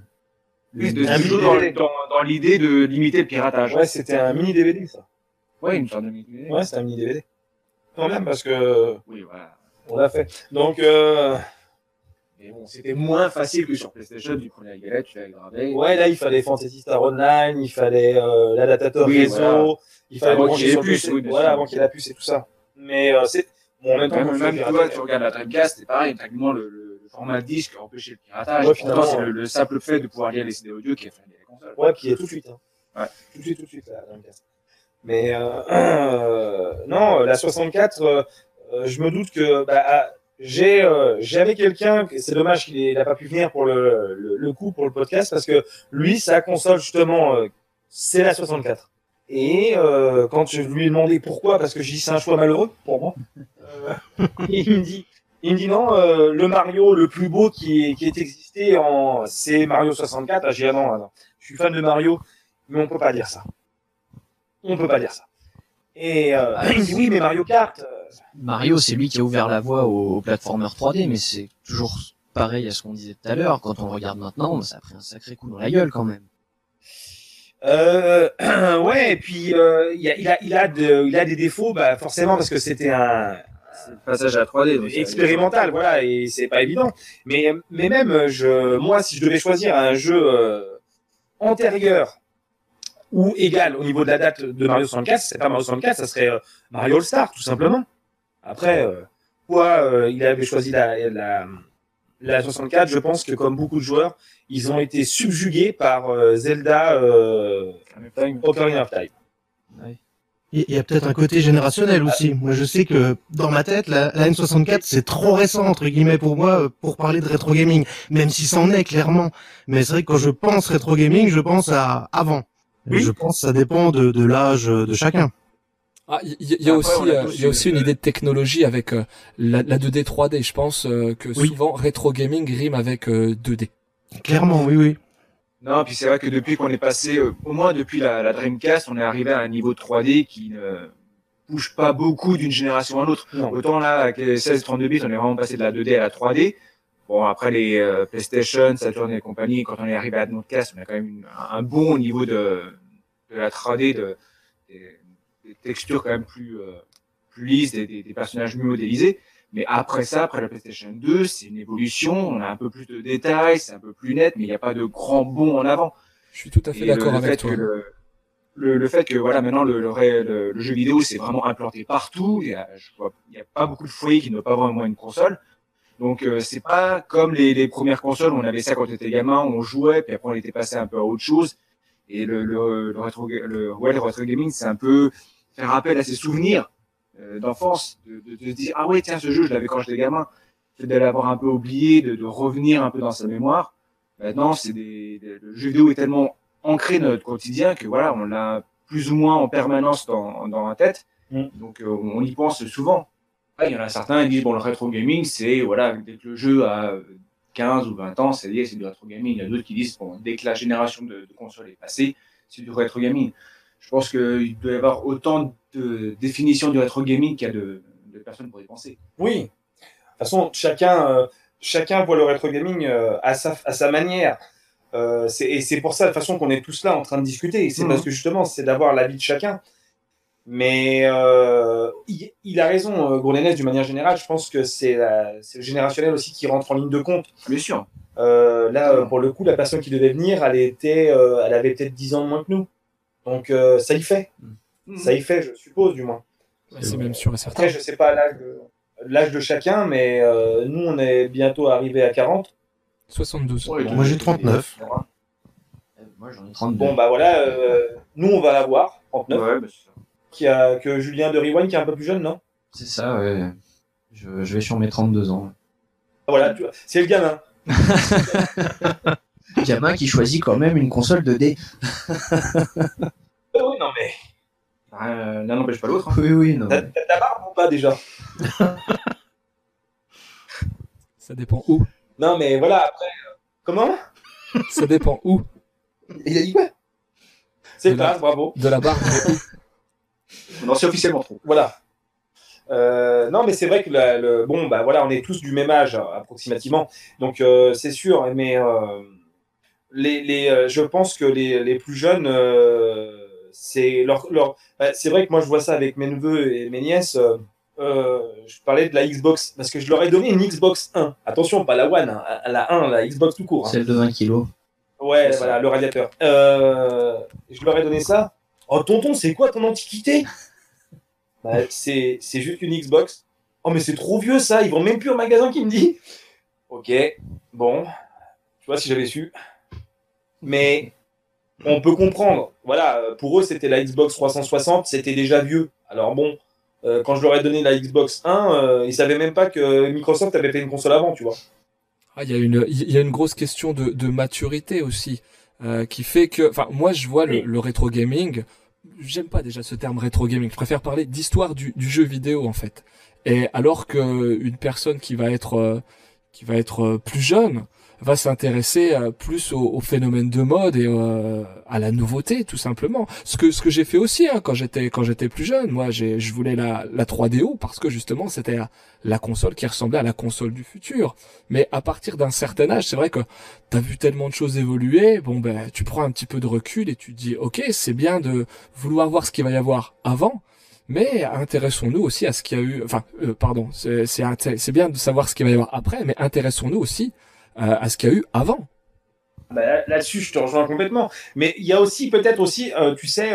dans l'idée de limiter le piratage. Ouais, c'était un mini DVD, ça. Ouais, une sorte de mini DVD. Ouais, c'était un mini DVD. Quand même, parce que oui, voilà. On l'a fait. Donc, mais bon, c'était moins facile que sur PlayStation. Du prenais la galette, tu l'avais gravé. Ouais, là, il fallait Fantasy Star Online, il fallait l'adaptateur réseau, voilà. il fallait avant brancher qu'il y ait sur la le puce, PC. oui, bien voilà, sûr. avant qu'il y ait la puce et tout ça. Mais c'est bon, en même temps, même toi, tu regardes la Dreamcast, c'est pareil, techniquement le format disque a empêché le piratage. Ouais, Pourtant, c'est le simple fait de pouvoir lire les CD audio qui a fait les consoles. Ouais, qui est tout de suite. Hein. Ouais. Tout de suite, la Dreamcast. Mais non, la 64, je me doute que j'avais quelqu'un, c'est dommage qu'il n'a pas pu venir pour le coup pour le podcast parce que lui sa console justement c'est la 64. Et quand je lui ai demandé pourquoi, parce que j'ai dit c'est un choix malheureux pour moi, il me dit non, le Mario le plus beau qui ait existé c'est Mario 64. J'ai dit non, je suis fan de Mario, mais on peut pas dire ça. On peut pas dire ça. Et il me dit oui, mais Mario Kart. Mario, c'est lui qui a ouvert la voie aux platformers 3D, mais c'est toujours pareil à ce qu'on disait tout à l'heure. Quand on le regarde maintenant, ça a pris un sacré coup dans la gueule quand même. Ouais, et puis il a des défauts, bah forcément parce que c'était un C'est le passage à la 3D. Donc expérimental, voilà, et c'est pas évident. Mais même moi, si je devais choisir un jeu antérieur ou égal au niveau de la date de Mario 64, c'est pas Mario 64, ça serait Mario All Star, tout simplement. Après, pourquoi il avait choisi la 64, je pense que comme beaucoup de joueurs, ils ont été subjugués par Zelda Ocarina of Time. Il y a peut-être un côté générationnel aussi. Moi, je sais que dans ma tête, la N64, c'est trop récent, entre guillemets, pour moi, pour parler de rétro gaming. Même si c'en est, clairement. Mais c'est vrai que quand je pense rétro gaming, je pense à avant. Oui. Je pense que ça dépend de l'âge de chacun. Ah, il y a Après, aussi, on a tous il y a aussi une idée de technologie avec la 2D 3D. Je pense que Oui. souvent rétro gaming rime avec 2D. Clairement, oui, oui. Non, puis c'est vrai que depuis qu'on est passé, au moins depuis la Dreamcast, on est arrivé à un niveau de 3D qui ne bouge pas beaucoup d'une génération à l'autre. Non. Autant là, avec les 16-32 bits, on est vraiment passé de la 2D à la 3D. Bon, après les PlayStation, Saturn et compagnie, quand on est arrivé à la Dreamcast, on a quand même un bon niveau de la 3D, des textures quand même plus lisses, des personnages mieux modélisés. Mais après ça, après la PlayStation 2, c'est une évolution, on a un peu plus de détails, c'est un peu plus net, mais il n'y a pas de grand bond en avant. Je suis tout à fait Et d'accord le avec fait toi. que le fait que voilà maintenant le jeu vidéo c'est vraiment implanté partout, il y a pas beaucoup de foyers qui n'ont pas vraiment une console. Donc c'est pas comme les premières consoles où on avait ça quand on était gamin, on jouait puis après on était passé un peu à autre chose. Et le retro gaming c'est un peu faire appel à ses souvenirs d'enfance, de se dire ah ouais tiens ce jeu je l'avais quand j'étais gamin, c'est de l'avoir un peu oublié, de revenir un peu dans sa mémoire. Maintenant le jeu vidéo est tellement ancré dans notre quotidien que voilà on l'a plus ou moins en permanence dans la tête, donc on y pense souvent. Il y en a certains qui disent bon le rétro gaming c'est voilà dès que le jeu a 15 ou 20 ans c'est du rétro gaming. Il y a d'autres qui disent bon dès que la génération de consoles est passée c'est du rétro gaming. Je pense qu'il doit y avoir autant de définitions du rétro gaming qu'il y a de personnes pour y penser. Oui. De toute façon, chacun voit le rétro gaming à sa manière. Et c'est pour ça, de toute façon, qu'on est tous là en train de discuter. C'est parce que justement, c'est d'avoir l'avis de chacun. Mais il a raison, Gourlenès, d'une manière générale. Je pense que c'est le générationnel aussi qui rentre en ligne de compte. Bien sûr. Pour le coup, la personne qui devait venir, elle avait peut-être 10 ans de moins que nous. Donc, ça y fait. Ça y fait, je suppose, du moins. C'est même sûr et certain. Après, je sais pas l'âge de chacun, mais nous, on est bientôt arrivé à 40. 72. Ouais, Moi, j'ai 39. Moi, j'en ai 32. Bon, bah voilà, nous, on va l'avoir, 39. Ouais, bah, c'est ça. Que Julien de Rewind, qui est un peu plus jeune, non? C'est ça, ouais. Je vais sur mes 32 ans. Ah, voilà, tu vois, c'est le gamin. Gamin qui choisit quand même une console 2D. Oui, non, mais L'un n'empêche pas l'autre. Hein. Oui, non. t'as ta barbe ou pas déjà? Ça dépend où. Non, mais voilà, après. Comment? Ça dépend où. Il a dit quoi? C'est De la- classe, bravo. De la barre. mais où. On en sait officiellement trop. Voilà. Non, mais c'est vrai que bon, bah voilà, on est tous du même âge approximativement, donc c'est sûr. Mais je pense que les plus jeunes, c'est c'est vrai que moi je vois ça avec mes neveux et mes nièces. Je parlais de la Xbox parce que je leur ai donné une Xbox 1. Attention, pas la One, hein, la 1, la Xbox tout court. Hein. Celle de 20 kilos. Ouais, C'est voilà, ça. le radiateur. Je leur ai donné ça. Oh, tonton, c'est quoi ton antiquité? Bah, c'est juste une Xbox. Oh, mais c'est trop vieux ça, ils vont même plus au magasin qui me dit. Ok, bon, tu vois, si j'avais su. Mais on peut comprendre. Voilà, pour eux, c'était la Xbox 360, c'était déjà vieux. Alors bon, quand je leur ai donné la Xbox 1, ils savaient même pas que Microsoft avait fait une console avant, tu vois. Ah, il y a une grosse question de maturité aussi, qui fait que, enfin, moi, je vois le rétro gaming. J'aime pas déjà ce terme rétro gaming. Je préfère parler d'histoire du jeu vidéo, en fait. Et alors que une personne qui va être plus jeune va s'intéresser plus au phénomène de mode et à la nouveauté, tout simplement. Ce que j'ai fait aussi quand j'étais plus jeune. Moi, je voulais la 3DO parce que justement c'était la console qui ressemblait à la console du futur. Mais à partir d'un certain âge, c'est vrai que t'as vu tellement de choses évoluer. Bon ben, tu prends un petit peu de recul et tu te dis, ok, c'est bien de vouloir voir ce qu'il va y avoir avant. Mais intéressons-nous aussi à ce qu'il y a eu. Enfin, pardon, c'est bien de savoir ce qu'il va y avoir après, mais intéressons-nous aussi à ce qu'il y a eu avant. Bah, là-dessus, je te rejoins complètement. Mais il y a aussi peut-être aussi, tu sais,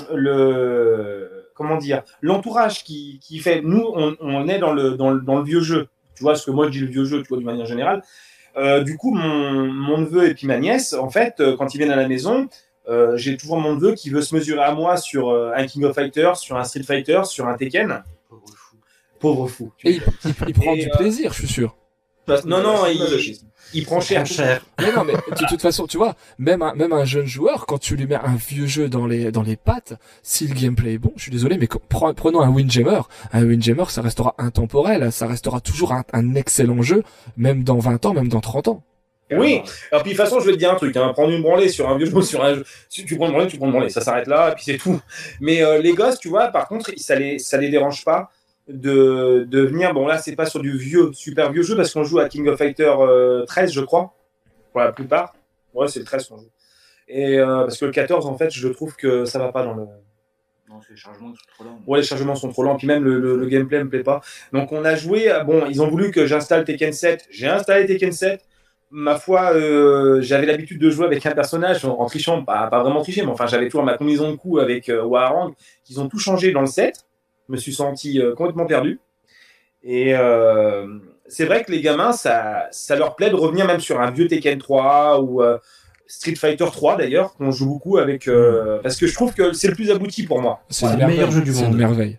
comment dire, l'entourage qui fait. Nous, on est dans le vieux jeu. Tu vois, ce que moi je dis le vieux jeu, tu vois, d'une manière générale. Du coup, mon neveu et puis ma nièce, en fait, quand ils viennent à la maison. J'ai toujours mon neveu qui veut se mesurer à moi sur un King of Fighters, sur un Street Fighter, sur un Tekken. Pauvre fou. Pauvre fou. Et il prend du plaisir, je suis sûr. Non, il prend cher. Mais non, mais de toute façon, tu vois, même un jeune joueur, quand tu lui mets un vieux jeu dans les pattes, si le gameplay est bon, je suis désolé, mais prenons un Windjammer. Un Windjammer, ça restera intemporel, ça restera toujours un excellent jeu, même dans 20 ans, même dans 30 ans. Oui, alors puis de toute façon, je vais te dire un truc, prendre une branlée sur un vieux jeu, sur un jeu, si tu prends une branlée, ça s'arrête là, et puis c'est tout. Mais les gosses, tu vois, par contre, ça les dérange pas de venir, bon là, c'est pas sur du super vieux jeu, parce qu'on joue à King of Fighter 13, je crois, pour la plupart. Ouais, c'est le 13 qu'on joue. Et parce que le 14, en fait, je trouve que ça va pas dans le... Non, les chargements sont trop lents. Ouais, les chargements sont trop lents, puis même le gameplay me plaît pas. Donc on a joué, bon, ils ont voulu que j'installe Tekken 7, j'ai installé Tekken 7. Ma foi, j'avais l'habitude de jouer avec un personnage en trichant, pas vraiment tricher, mais enfin j'avais toujours ma combinaison de coups avec Warang, qu'ils ont tout changé dans le set. Je me suis senti complètement perdu. Et c'est vrai que les gamins, ça leur plaît de revenir même sur un vieux Tekken 3 ou Street Fighter 3 d'ailleurs, qu'on joue beaucoup avec, parce que je trouve que c'est le plus abouti pour moi. C'est le meilleur jeu du monde. C'est une merveille.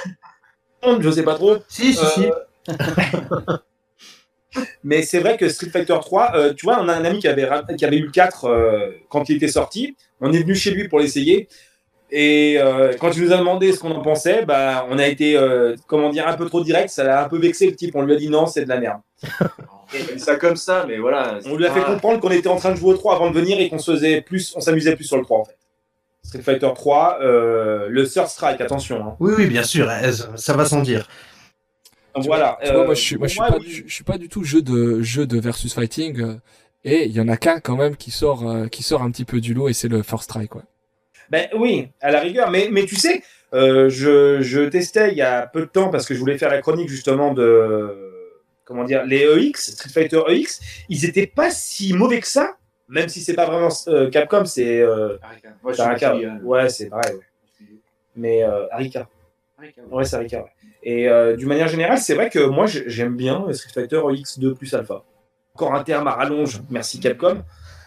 Je sais pas trop. Si. Mais c'est vrai que Street Fighter 3, tu vois, on a un ami qui avait eu le 4 quand il était sorti. On est venu chez lui pour l'essayer. Et quand il nous a demandé ce qu'on en pensait, bah, on a été, comment dire, un peu trop direct. Ça l'a un peu vexé le type. On lui a dit non, c'est de la merde. On dit ça comme ça, mais voilà. On lui a fait comprendre qu'on était en train de jouer au 3 avant de venir et qu'on s'amusait plus sur le 3 en fait. Street Fighter 3, le Third Strike, attention. Hein. Oui, bien sûr, ça va sans dire. Voilà. Tu vois, moi, je suis pas du tout jeu de versus fighting, et il y en a qu'un quand même qui sort un petit peu du lot, et c'est le First Strike, quoi. Ben oui, à la rigueur, mais tu sais, je testais il y a peu de temps parce que je voulais faire la chronique justement de, comment dire, les EX, Street Fighter EX, ils étaient pas si mauvais que ça, même si c'est pas vraiment Capcom, c'est Arika. Ouais, c'est pareil. Ouais. Mais Arika. Ouais, c'est Arika. Ouais. Et d'une manière générale, c'est vrai que moi j'aime bien Street Fighter X2 plus Alpha. Encore un terme à rallonge, merci Capcom.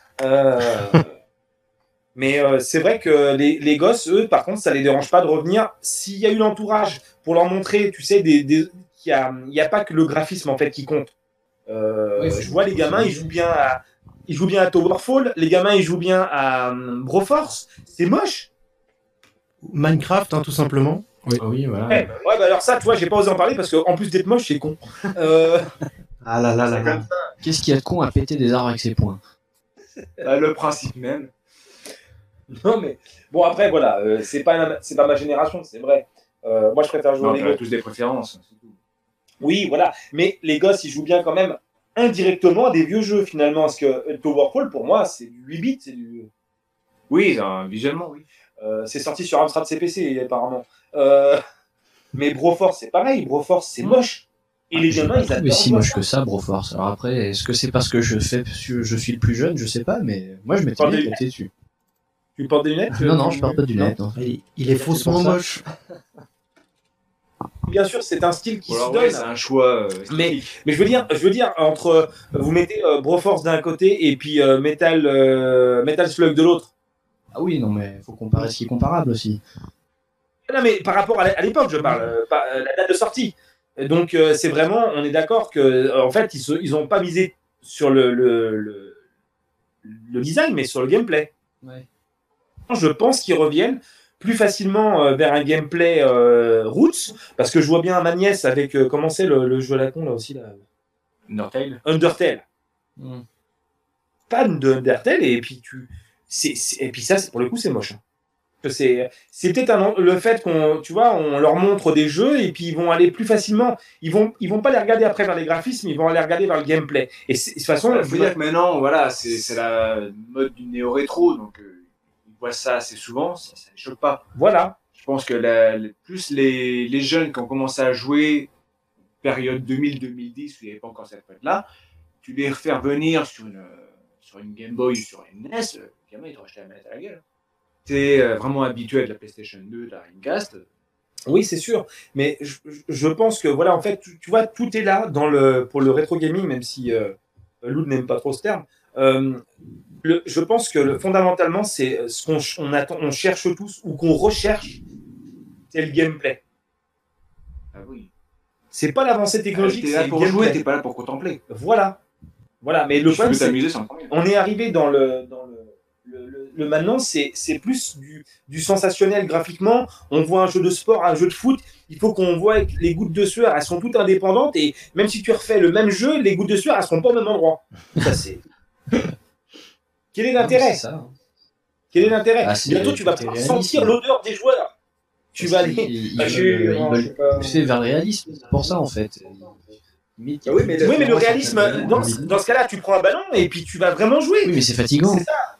Mais c'est vrai que les gosses, eux, par contre, ça les dérange pas de revenir. S'il y a eu l'entourage pour leur montrer, tu sais, qu'il y a pas que le graphisme en fait qui compte. Je vois les gamins, ils jouent bien à Towerfall. Les gamins, ils jouent bien à Broforce. C'est moche. Minecraft, tout simplement. Oui, oui voilà. Ouais, bah alors ça, tu vois, j'ai pas osé en parler parce qu'en plus d'être moche, c'est con. Ah là. Qu'est-ce qu'il y a de con à péter des arbres avec ses poings? Le principe même. Non, mais bon, après, voilà, c'est pas ma génération, c'est vrai. Moi, je préfère jouer Non, les on a gosses. tous des préférences. C'est tout. Oui, voilà. Mais les gosses, ils jouent bien quand même indirectement à des vieux jeux, finalement. Parce que Towerfall, pour moi, c'est du 8 bits. Oui, visuellement, oui. C'est sorti sur Amstrad CPC, apparemment. Mais Broforce, c'est pareil. Broforce, c'est moche. Et les gamins, ils adorent. Mais si moche que ça, Broforce. Alors après, est-ce que c'est parce que je suis le plus jeune? Je sais pas, mais moi, je m'étais bien pété dessus. Tu portes des lunettes? Non, je porte pas de lunettes. Non. Il est faussement moche. Bien sûr, c'est un style qui se donne. Ouais, c'est un choix. Mais je veux dire, entre vous mettez Broforce d'un côté et puis Metal Slug de l'autre. Ah oui, non, mais faut comparer ce qui est comparable aussi. Non, mais par rapport à l'époque, je parle, pas la date de sortie. Donc c'est vraiment, on est d'accord que en fait, ils ont pas misé sur le design, mais sur le gameplay. Ouais. Je pense qu'ils reviennent plus facilement vers un gameplay roots, parce que je vois bien ma nièce avec comment c'est le jeu à la con là aussi là. Undertale. Undertale. fan de Undertale et puis et puis ça, pour le coup, c'est moche. C'est peut-être le fait on leur montre des jeux et puis ils vont aller plus facilement. Ils vont pas les regarder après vers les graphismes, ils vont aller regarder vers le gameplay. Et de toute façon, il faut dire que maintenant, voilà, c'est la mode du néo-rétro, donc ils voient ça assez souvent, ça les choque pas. Voilà. Je pense que plus les jeunes qui ont commencé à jouer période 2000-2010, où il n'y avait pas encore cette période-là, tu les refais revenir sur une Game Boy, sur une NES, le gamin il te rejetait la manette à la gueule. T'es vraiment habitué à la PlayStation 2, de la Dreamcast. Oui, c'est sûr. Mais je pense que, voilà, en fait, tu vois, tout est là pour le rétro gaming, même si Lou n'aime pas trop ce terme. Je pense que fondamentalement, c'est ce on cherche tous ou qu'on recherche, c'est le gameplay. Ah oui. C'est pas l'avancée technologique, t'es là pour jouer, t'es pas là pour contempler. Voilà. Mais le problème, c'est t'amuser sans problème. on est arrivé dans le maintenant, c'est plus du sensationnel graphiquement. On voit un jeu de sport, un jeu de foot. Il faut qu'on voit que les gouttes de sueur, elles sont toutes indépendantes. Et même si tu refais le même jeu, les gouttes de sueur, elles seront pas au même endroit. Ça, c'est. Quel est l'intérêt? Quel est l'intérêt? Bientôt, tu vas pouvoir sentir l'odeur des joueurs. Tu vas aller. Ils veulent pousser vers le réalisme. C'est pour ça, en fait. Oui, mais le réalisme, dans ce cas-là, tu prends un ballon et puis tu vas vraiment jouer. Oui, mais c'est fatigant. C'est ça.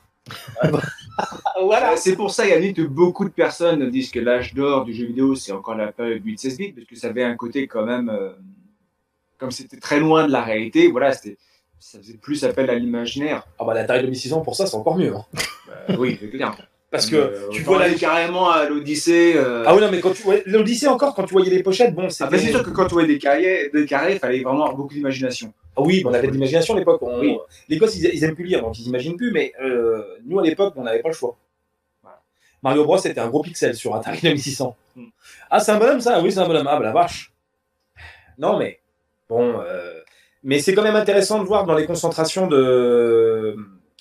Voilà. C'est pour ça, Yannick, que beaucoup de personnes disent que l'âge d'or du jeu vidéo, c'est encore la période 8-16 bits, parce que ça avait un côté quand même, comme c'était très loin de la réalité, voilà, ça faisait plus appel à l'imaginaire. Ah bah l'Atari 2600 pour ça, c'est encore mieux. Hein. Oui, c'est clair. Parce que tu vois aller carrément à l'Odyssée. Ah oui, non, mais quand l'Odyssée encore, quand tu voyais les pochettes, bon, c'était. C'est sûr que quand tu voyais des carrés, il fallait vraiment avoir beaucoup d'imagination. Ah oui, on avait de l'imagination à l'époque. Oui. Les gosses, ils aiment plus lire, donc ils imaginent plus, mais nous à l'époque, on n'avait pas le choix. Voilà. Mario Bros, c'était un gros pixel sur Atari 2600. Ah, c'est un bonhomme ça? Oui, c'est un bonhomme. Ah, bah la vache. Non, mais bon. Mais c'est quand même intéressant de voir dans les concentrations de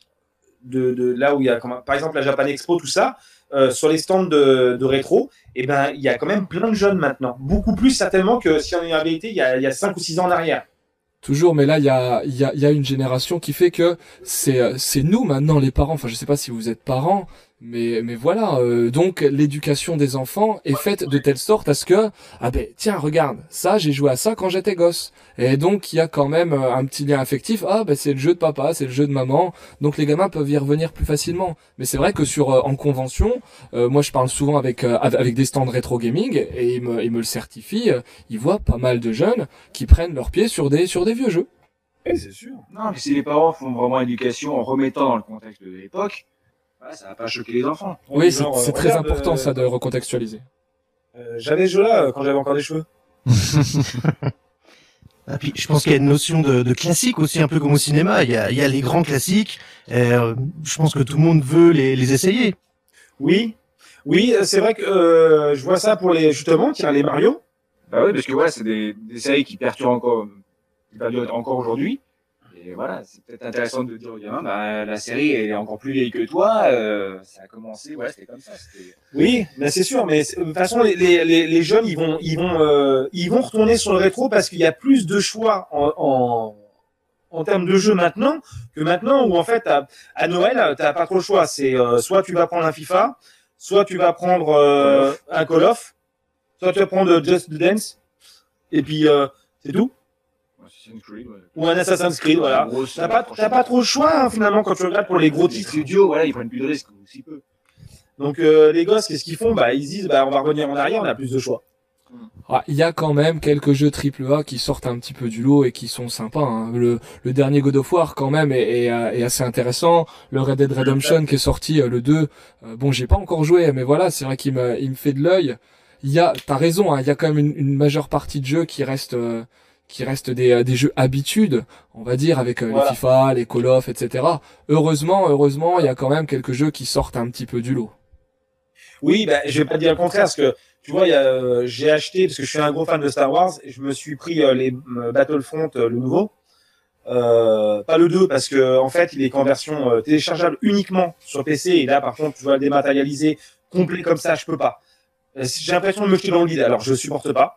là où il y a, par exemple, la Japan Expo, tout ça, sur les stands de rétro, et ben, il y a quand même plein de jeunes maintenant. Beaucoup plus certainement que si on avait été il y a 5 ou 6 ans en arrière. Toujours, mais là, il y a une génération qui fait que c'est nous maintenant, les parents. Enfin, je sais pas si vous êtes parents, mais voilà. Donc, l'éducation des enfants est faite de telle sorte à ce que, tiens, regarde, ça, j'ai joué à ça quand j'étais gosse. Et donc, il y a quand même un petit lien affectif. C'est le jeu de papa, c'est le jeu de maman. Donc, les gamins peuvent y revenir plus facilement. Mais c'est vrai que en convention, moi, je parle souvent avec des stands rétro gaming et ils me le certifient. Ils voient pas mal de jeunes qui prennent leurs pieds sur des vieux jeux. Oui, c'est sûr. Non, mais si les parents font vraiment l'éducation en remettant dans le contexte de l'époque, ça va pas choquer les enfants. Oui, c'est très important ça de recontextualiser. J'avais ce jeu-là quand j'avais encore des cheveux. Et puis, je pense qu'il y a une notion de classique aussi, un peu comme au cinéma. Il y a les grands classiques. Je pense que tout le monde veut les essayer. Oui, c'est vrai que je vois ça pour les Mario. Bah oui, parce que c'est des séries qui perdurent encore aujourd'hui. Et voilà, c'est peut-être intéressant de dire aux gamins, la série elle est encore plus vieille que toi, ça a commencé, c'était comme ça. Oui, mais c'est sûr, mais de toute façon les jeunes ils vont retourner sur le rétro parce qu'il y a plus de choix en termes de jeux maintenant où en fait à Noël t'as pas trop le choix. C'est soit tu vas prendre un FIFA, soit tu vas prendre un Call of, soit tu vas prendre Just Dance, et puis c'est tout. Ou un Assassin's Creed, voilà. T'as pas trop le choix, hein, finalement, quand tu regardes pour les gros titres. Les studios, ils prennent plus de risques, aussi peu. Donc, les gosses, qu'est-ce qu'ils font? Ils disent, on va revenir en arrière, on a plus de choix. Il y a quand même quelques jeux AAA qui sortent un petit peu du lot et qui sont sympas. Hein. Le dernier God of War, quand même, est assez intéressant. Le Red Dead Redemption qui est sorti, le 2. J'ai pas encore joué, mais voilà, c'est vrai qu'il me fait de l'œil. T'as raison, il y a quand même une majeure partie de jeux qui reste des jeux habitudes, on va dire, avec les FIFA, les Call of, etc. Heureusement, il y a quand même quelques jeux qui sortent un petit peu du lot. Oui, je vais pas dire le contraire, parce que, tu vois, j'ai acheté, parce que je suis un gros fan de Star Wars, et je me suis pris les Battlefront, le nouveau. Pas le 2, parce que, en fait, il est qu'en version téléchargeable uniquement sur PC, et là, par contre, tu vas le dématérialiser complet comme ça, je peux pas. J'ai l'impression de me jeter dans le vide, alors je supporte pas.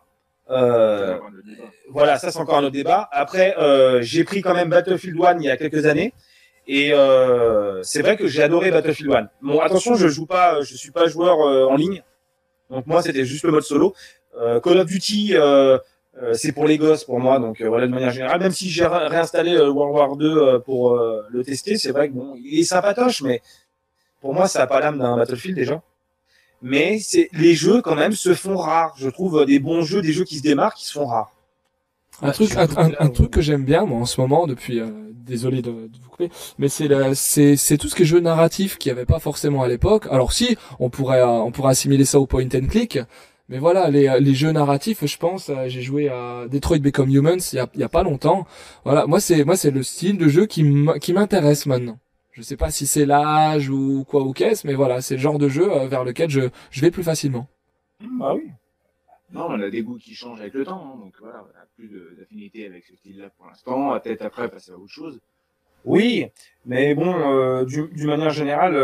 Voilà, ça c'est encore un autre débat. Après, j'ai pris quand même Battlefield 1 il y a quelques années Et c'est vrai que j'ai adoré Battlefield 1. Bon, attention, je suis pas joueur en ligne. Donc moi, c'était juste le mode solo. Call of Duty, c'est pour les gosses pour moi. Donc voilà, de manière générale, même si j'ai réinstallé World War 2 pour le tester, c'est vrai que bon, il est sympatoche, mais pour moi, ça n'a pas l'âme d'un Battlefield déjà. Mais les jeux quand même se font rares. Je trouve des bons jeux, des jeux qui se démarquent, qui se font rares. Un truc que j'aime bien moi en ce moment depuis désolé de vous couper, mais c'est tout ce qui est jeu narratif qu'il y avait pas forcément à l'époque. Alors si on pourrait assimiler ça au point and click, mais voilà les jeux narratifs, je pense j'ai joué à Detroit Become Humans il y a pas longtemps. Voilà, moi c'est le style de jeu qui m'intéresse maintenant. Je sais pas si c'est l'âge ou quoi ou qu'est-ce, mais voilà, c'est le genre de jeu vers lequel je vais plus facilement. Ah oui. Non, on a des goûts qui changent avec le temps, hein, donc voilà, on a plus d'affinité avec ce style-là pour l'instant, peut-être après passer à autre chose. Oui, mais bon, d'une manière générale,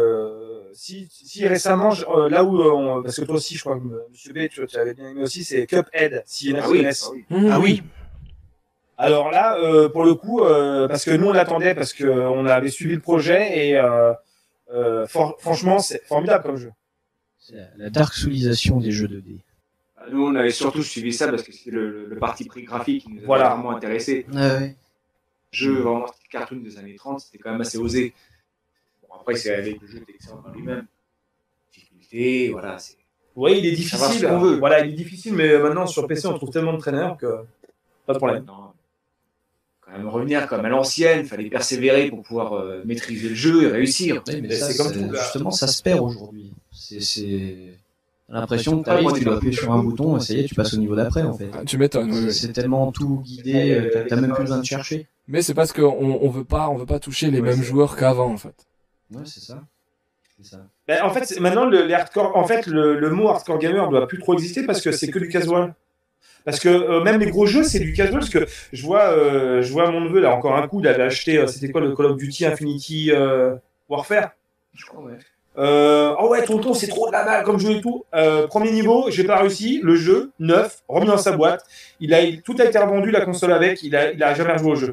si récemment, là où, parce que toi aussi, je crois que Monsieur B, tu avais bien aimé aussi, c'est Cuphead, si Ah oui, Ah oui. Alors là, pour le coup, parce que nous on l'attendait, parce que on avait suivi le projet et franchement, c'est formidable comme jeu. C'est la dark soulisation des jeux 2D. Nous, on avait surtout suivi ça parce que c'était le parti pris graphique qui nous avait Voilà. vraiment intéressé. Ouais. Jeu vraiment cartoon des années 30, c'était quand même assez osé. Bon, après, c'est avec le jeu d'excellent en lui-même. Difficulté, voilà. Oui, il est Savoir difficile. ce qu'on veut. Voilà, il est difficile, mais maintenant sur PC, on trouve tellement de traîneurs que pas de problème. Non. Quand même revenir comme à l'ancienne, il fallait persévérer pour pouvoir maîtriser le jeu et réussir. Ouais, mais Mais ça, c'est comme tout, là. justement, ça se perd aujourd'hui. T'as l'impression que t'arrives, tu dois appuyer sur un bouton, et ça y est, tu passes au niveau d'après, en fait. Ah, tu m'étonnes. Oui, oui. C'est tellement tout guidé, t'as même plus besoin de chercher. Mais c'est parce on veut pas toucher les Ouais, mêmes c'est- joueurs qu'avant en fait. Ouais, c'est ça. C'est ça. Ben, en fait, maintenant, les hardcore, en fait, le mot hardcore gamer ne doit plus trop exister parce que c'est que du casual. Parce que même les gros jeux, c'est du casual. Parce que je vois mon neveu, là, encore un coup, il avait acheté, c'était quoi, le Call of Duty Infinity Warfare. Je crois, ouais. Oh ouais, tonton, c'est trop de la balle comme jeu et tout. Premier niveau, j'ai pas réussi. Le jeu, neuf, remis dans sa boîte. Tout a été revendu, la console avec. Il a jamais rejoué au jeu.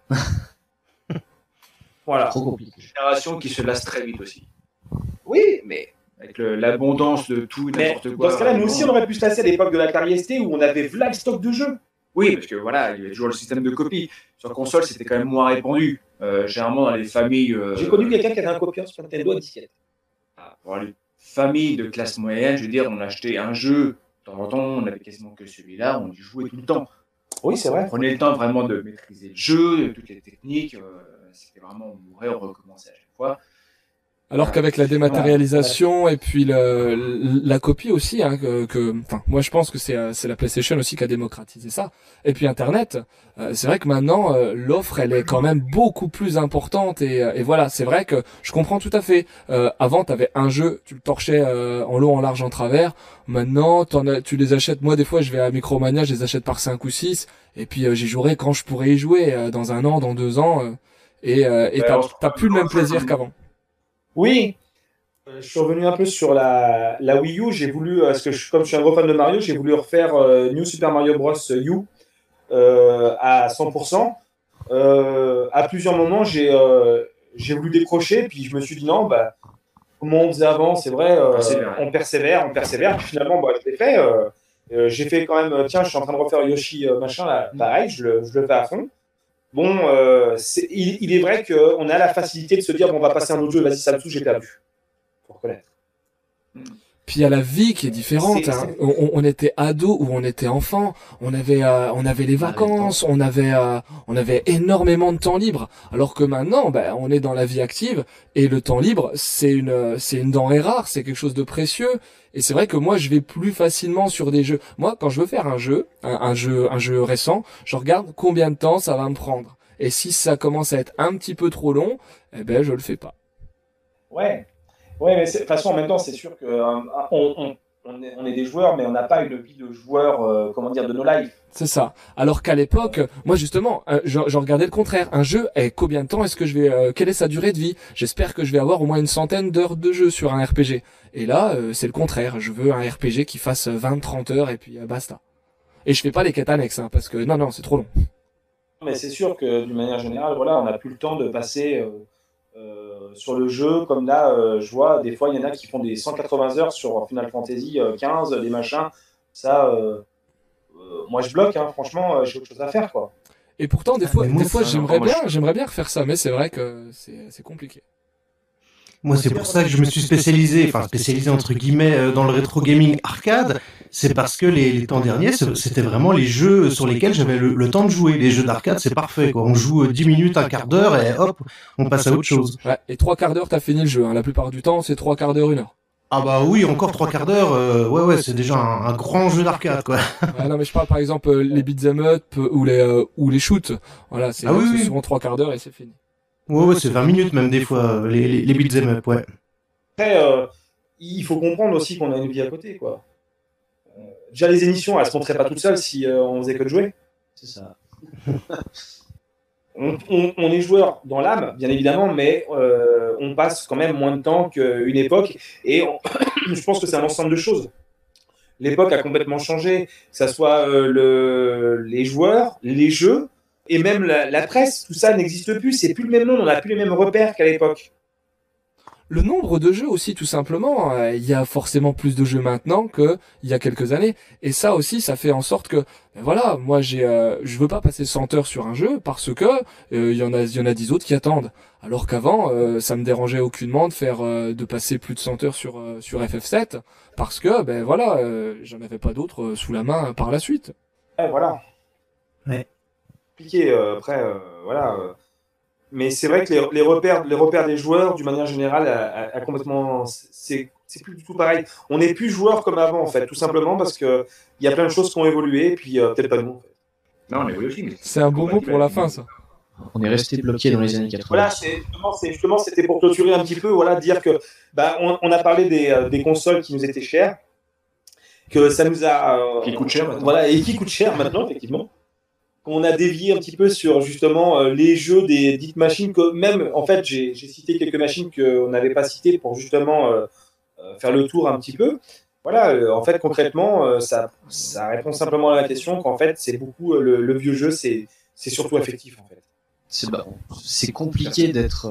Voilà. Trop compliqué. Génération qui se lasse très vite aussi. Oui, mais Avec l'abondance de tout et Mais n'importe quoi. dans ce cas-là, nous aussi, on aurait pu se passer à l'époque de la Atari ST où on avait v'là le stock de jeux. Oui, parce que voilà, il y avait toujours le système de copie. Sur console, c'était quand même moins répandu. Généralement, dans les familles. J'ai connu quelqu'un qui avait un copieur sur Nintendo à disquette. Pour les familles de classe moyenne, je veux dire, on achetait un jeu, de temps en temps, on avait quasiment que celui-là, on y jouait tout le temps. Oui, c'est vrai. On prenait le temps vraiment de maîtriser le jeu, toutes les techniques. C'était vraiment, on mourait, on recommençait à chaque fois. Alors qu'avec la dématérialisation et puis la copie aussi, hein, enfin, moi je pense que c'est la PlayStation aussi qui a démocratisé ça. Et puis Internet, c'est vrai que maintenant l'offre elle est quand même beaucoup plus importante et voilà, c'est vrai que je comprends tout à fait. Avant t'avais un jeu, tu le torchais en long, en large, en travers. Maintenant tu les achètes. Moi des fois je vais à Micromania, je les achète par 5 ou 6 et puis j'y jouerai quand je pourrai y jouer dans 1 an, dans 2 ans et t'as plus le même plaisir qu'avant. Oui. Je suis revenu un peu sur la Wii U. J'ai voulu, parce que comme je suis un gros fan de Mario, j'ai voulu refaire New Super Mario Bros. U à 100%. À plusieurs moments, j'ai voulu décrocher, puis je me suis dit non, bah, comment on faisait avant, c'est vrai, on persévère. Puis finalement, bah, je l'ai fait. J'ai fait quand même, tiens, je suis en train de refaire Yoshi machin, là, pareil, je le fais à fond. Bon, il est vrai qu'on a la facilité de se dire, bon, on va passer à un autre jeu, vas-y, ça me touche, j'ai perdu. Faut reconnaître. Puis il y a la vie qui est différente. Hein. On était ado ou on était enfant. On avait les vacances, on avait énormément de temps libre. Alors que maintenant, ben, on est dans la vie active et le temps libre, c'est une denrée rare, c'est quelque chose de précieux. Et c'est vrai que moi, je vais plus facilement sur des jeux. Moi, quand je veux faire un jeu récent, je regarde combien de temps ça va me prendre. Et si ça commence à être un petit peu trop long, eh ben, je le fais pas. Ouais. Ouais, mais de toute façon, en même temps, c'est sûr que on est des joueurs, mais on n'a pas une vie de joueur, comment dire, de no life. C'est ça. Alors qu'à l'époque, moi justement, je regardais le contraire. Un jeu, combien de temps est-ce que je vais, quelle est sa durée de vie? J'espère que je vais avoir au moins une centaine d'heures de jeu sur un RPG. Et là, c'est le contraire. Je veux un RPG qui fasse 20-30 heures et puis basta. Et je fais pas les quêtes annexes, hein, parce que non, c'est trop long. Mais c'est sûr que d'une manière générale, voilà, on n'a plus le temps de passer sur le jeu. Comme là, je vois, des fois, il y en a qui font des 180 heures sur Final Fantasy 15, des machins. Ça, moi, je bloque, hein, franchement, j'ai autre chose à faire, quoi. Et pourtant, des fois, mais moi, j'aimerais bien refaire ça, mais c'est vrai que c'est compliqué. Moi, c'est pour ça que je me suis spécialisé entre guillemets, dans le rétro gaming arcade. C'est parce que les temps derniers, c'était vraiment les jeux sur lesquels j'avais le temps de jouer. Les jeux d'arcade, c'est parfait, quoi. On joue 10 minutes, un quart d'heure et hop, on passe à autre chose. Ouais, et 3/4 d'heure, t'as fini le jeu. Hein. La plupart du temps, c'est 3/4 d'heure, 1 heure. Ah bah oui, encore 3/4 d'heure, ouais, c'est déjà un grand jeu d'arcade, quoi. Ouais, non, mais je parle par exemple les beat'em up ou les shoots. Voilà, c'est souvent 3/4 d'heure et c'est fini. Ouais, c'est 20 minutes même des fois, les beat'em up, ouais. Après, il faut comprendre aussi qu'on a une vie à côté, quoi. Déjà, les émissions, elles se montraient pas toutes seules si on faisait que de jouer. C'est ça. On est joueur dans l'âme, bien évidemment, mais on passe quand même moins de temps qu'une époque. Et je pense que c'est un ensemble de choses. L'époque a complètement changé, que ce soit les joueurs, les jeux, et même la presse. Tout ça n'existe plus. C'est plus le même monde. On n'a plus les mêmes repères qu'à l'époque. Le nombre de jeux aussi, tout simplement. Il y a forcément plus de jeux maintenant qu'il y a quelques années. Et ça aussi, ça fait en sorte que, voilà, moi, je veux pas passer 100 heures sur un jeu parce que il y en a 10 autres qui attendent. Alors qu'avant, ça me dérangeait aucunement de passer plus de 100 heures sur FF7 parce que, ben voilà, j'en avais pas d'autres sous la main par la suite. Ouais, voilà. Ouais. Compliqué, après, voilà. Mais c'est vrai que les repères des joueurs, d'une manière générale, a complètement. C'est plus du tout pareil. On n'est plus joueurs comme avant, en fait, tout simplement parce qu'il y a plein de choses qui ont évolué, et puis peut-être pas nous. En fait. Non, on évolue aussi. Mais C'est un bon mot pour la fin, ça. On est resté bloqué dans les années 80. Voilà, justement, c'était pour clôturer un petit peu, voilà, dire que on a parlé des consoles qui nous étaient chères, que ça nous a. Qui coûtent cher maintenant. Voilà, et qui coûtent cher maintenant, effectivement. On a dévié un petit peu sur justement les jeux des dites machines que même en fait j'ai cité quelques machines qu'on n'avait pas citées pour justement faire le tour un petit peu. Voilà, en fait concrètement ça répond simplement à la question qu'en fait c'est beaucoup le vieux jeu c'est surtout affectif en fait. C'est compliqué d'être.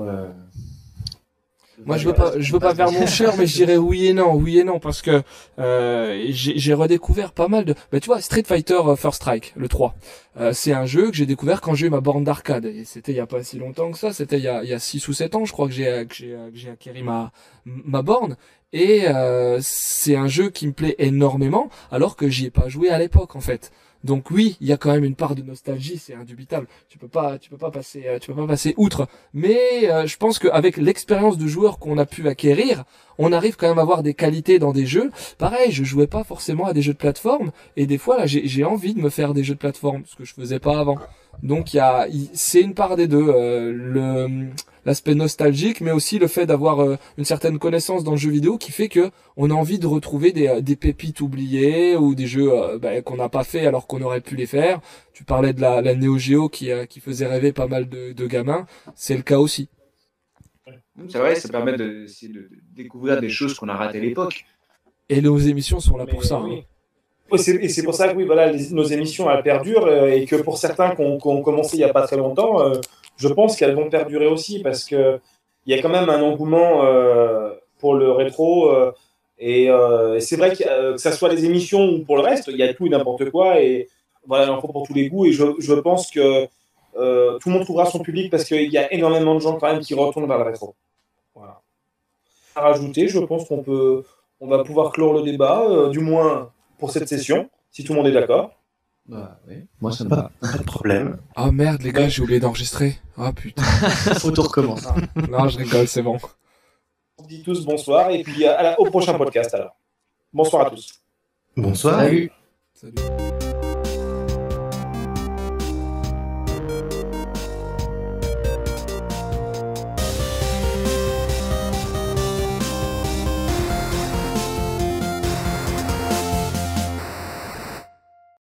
Moi, je veux pas faire mon cher, mais je dirais oui et non, parce que j'ai redécouvert pas mal de. Bah, tu vois, Street Fighter First Strike, le 3. C'est un jeu que j'ai découvert quand j'ai eu ma borne d'arcade. Et c'était il y a pas si longtemps que ça. C'était il y a 6 ou 7 ans, je crois que j'ai acquéri ma borne. Et c'est un jeu qui me plaît énormément, alors que j'y ai pas joué à l'époque, en fait. Donc oui, il y a quand même une part de nostalgie, c'est indubitable. Tu peux pas passer outre. Mais je pense qu'avec l'expérience de joueur qu'on a pu acquérir, on arrive quand même à avoir des qualités dans des jeux. Pareil, je jouais pas forcément à des jeux de plateforme, et des fois là, j'ai envie de me faire des jeux de plateforme, ce que je faisais pas avant. Donc c'est une part des deux, l'aspect nostalgique, mais aussi le fait d'avoir une certaine connaissance dans le jeu vidéo qui fait que on a envie de retrouver des pépites oubliées ou des jeux qu'on n'a pas fait alors qu'on aurait pu les faire. Tu parlais de la Neo Geo qui faisait rêver pas mal de gamins, c'est le cas aussi. C'est vrai, ça permet de découvrir des choses qu'on a ratées à l'époque. Et nos émissions sont là pour ça. Oui. Hein. Et c'est pour ça que oui, voilà, nos émissions elles perdurent et que pour certains qui ont commencé il n'y a pas très longtemps, je pense qu'elles vont perdurer aussi parce que il y a quand même un engouement pour le rétro et c'est vrai que ça soit les émissions ou pour le reste, il y a tout et n'importe quoi et voilà, il en faut pour tous les goûts et je pense que tout le monde trouvera son public parce qu'il y a énormément de gens quand même qui retournent vers le rétro. Voilà. À rajouter, je pense on va pouvoir clore le débat, du moins pour cette session, si tout le monde est d'accord. Bah oui, moi ça me va. Pas de problème. Oh merde les gars, j'ai oublié d'enregistrer. Ah putain. Faut tout recommencer. Non, je rigole, c'est bon. On se dit tous bonsoir et puis au prochain podcast alors. Bonsoir à tous. Bonsoir. Salut. Salut.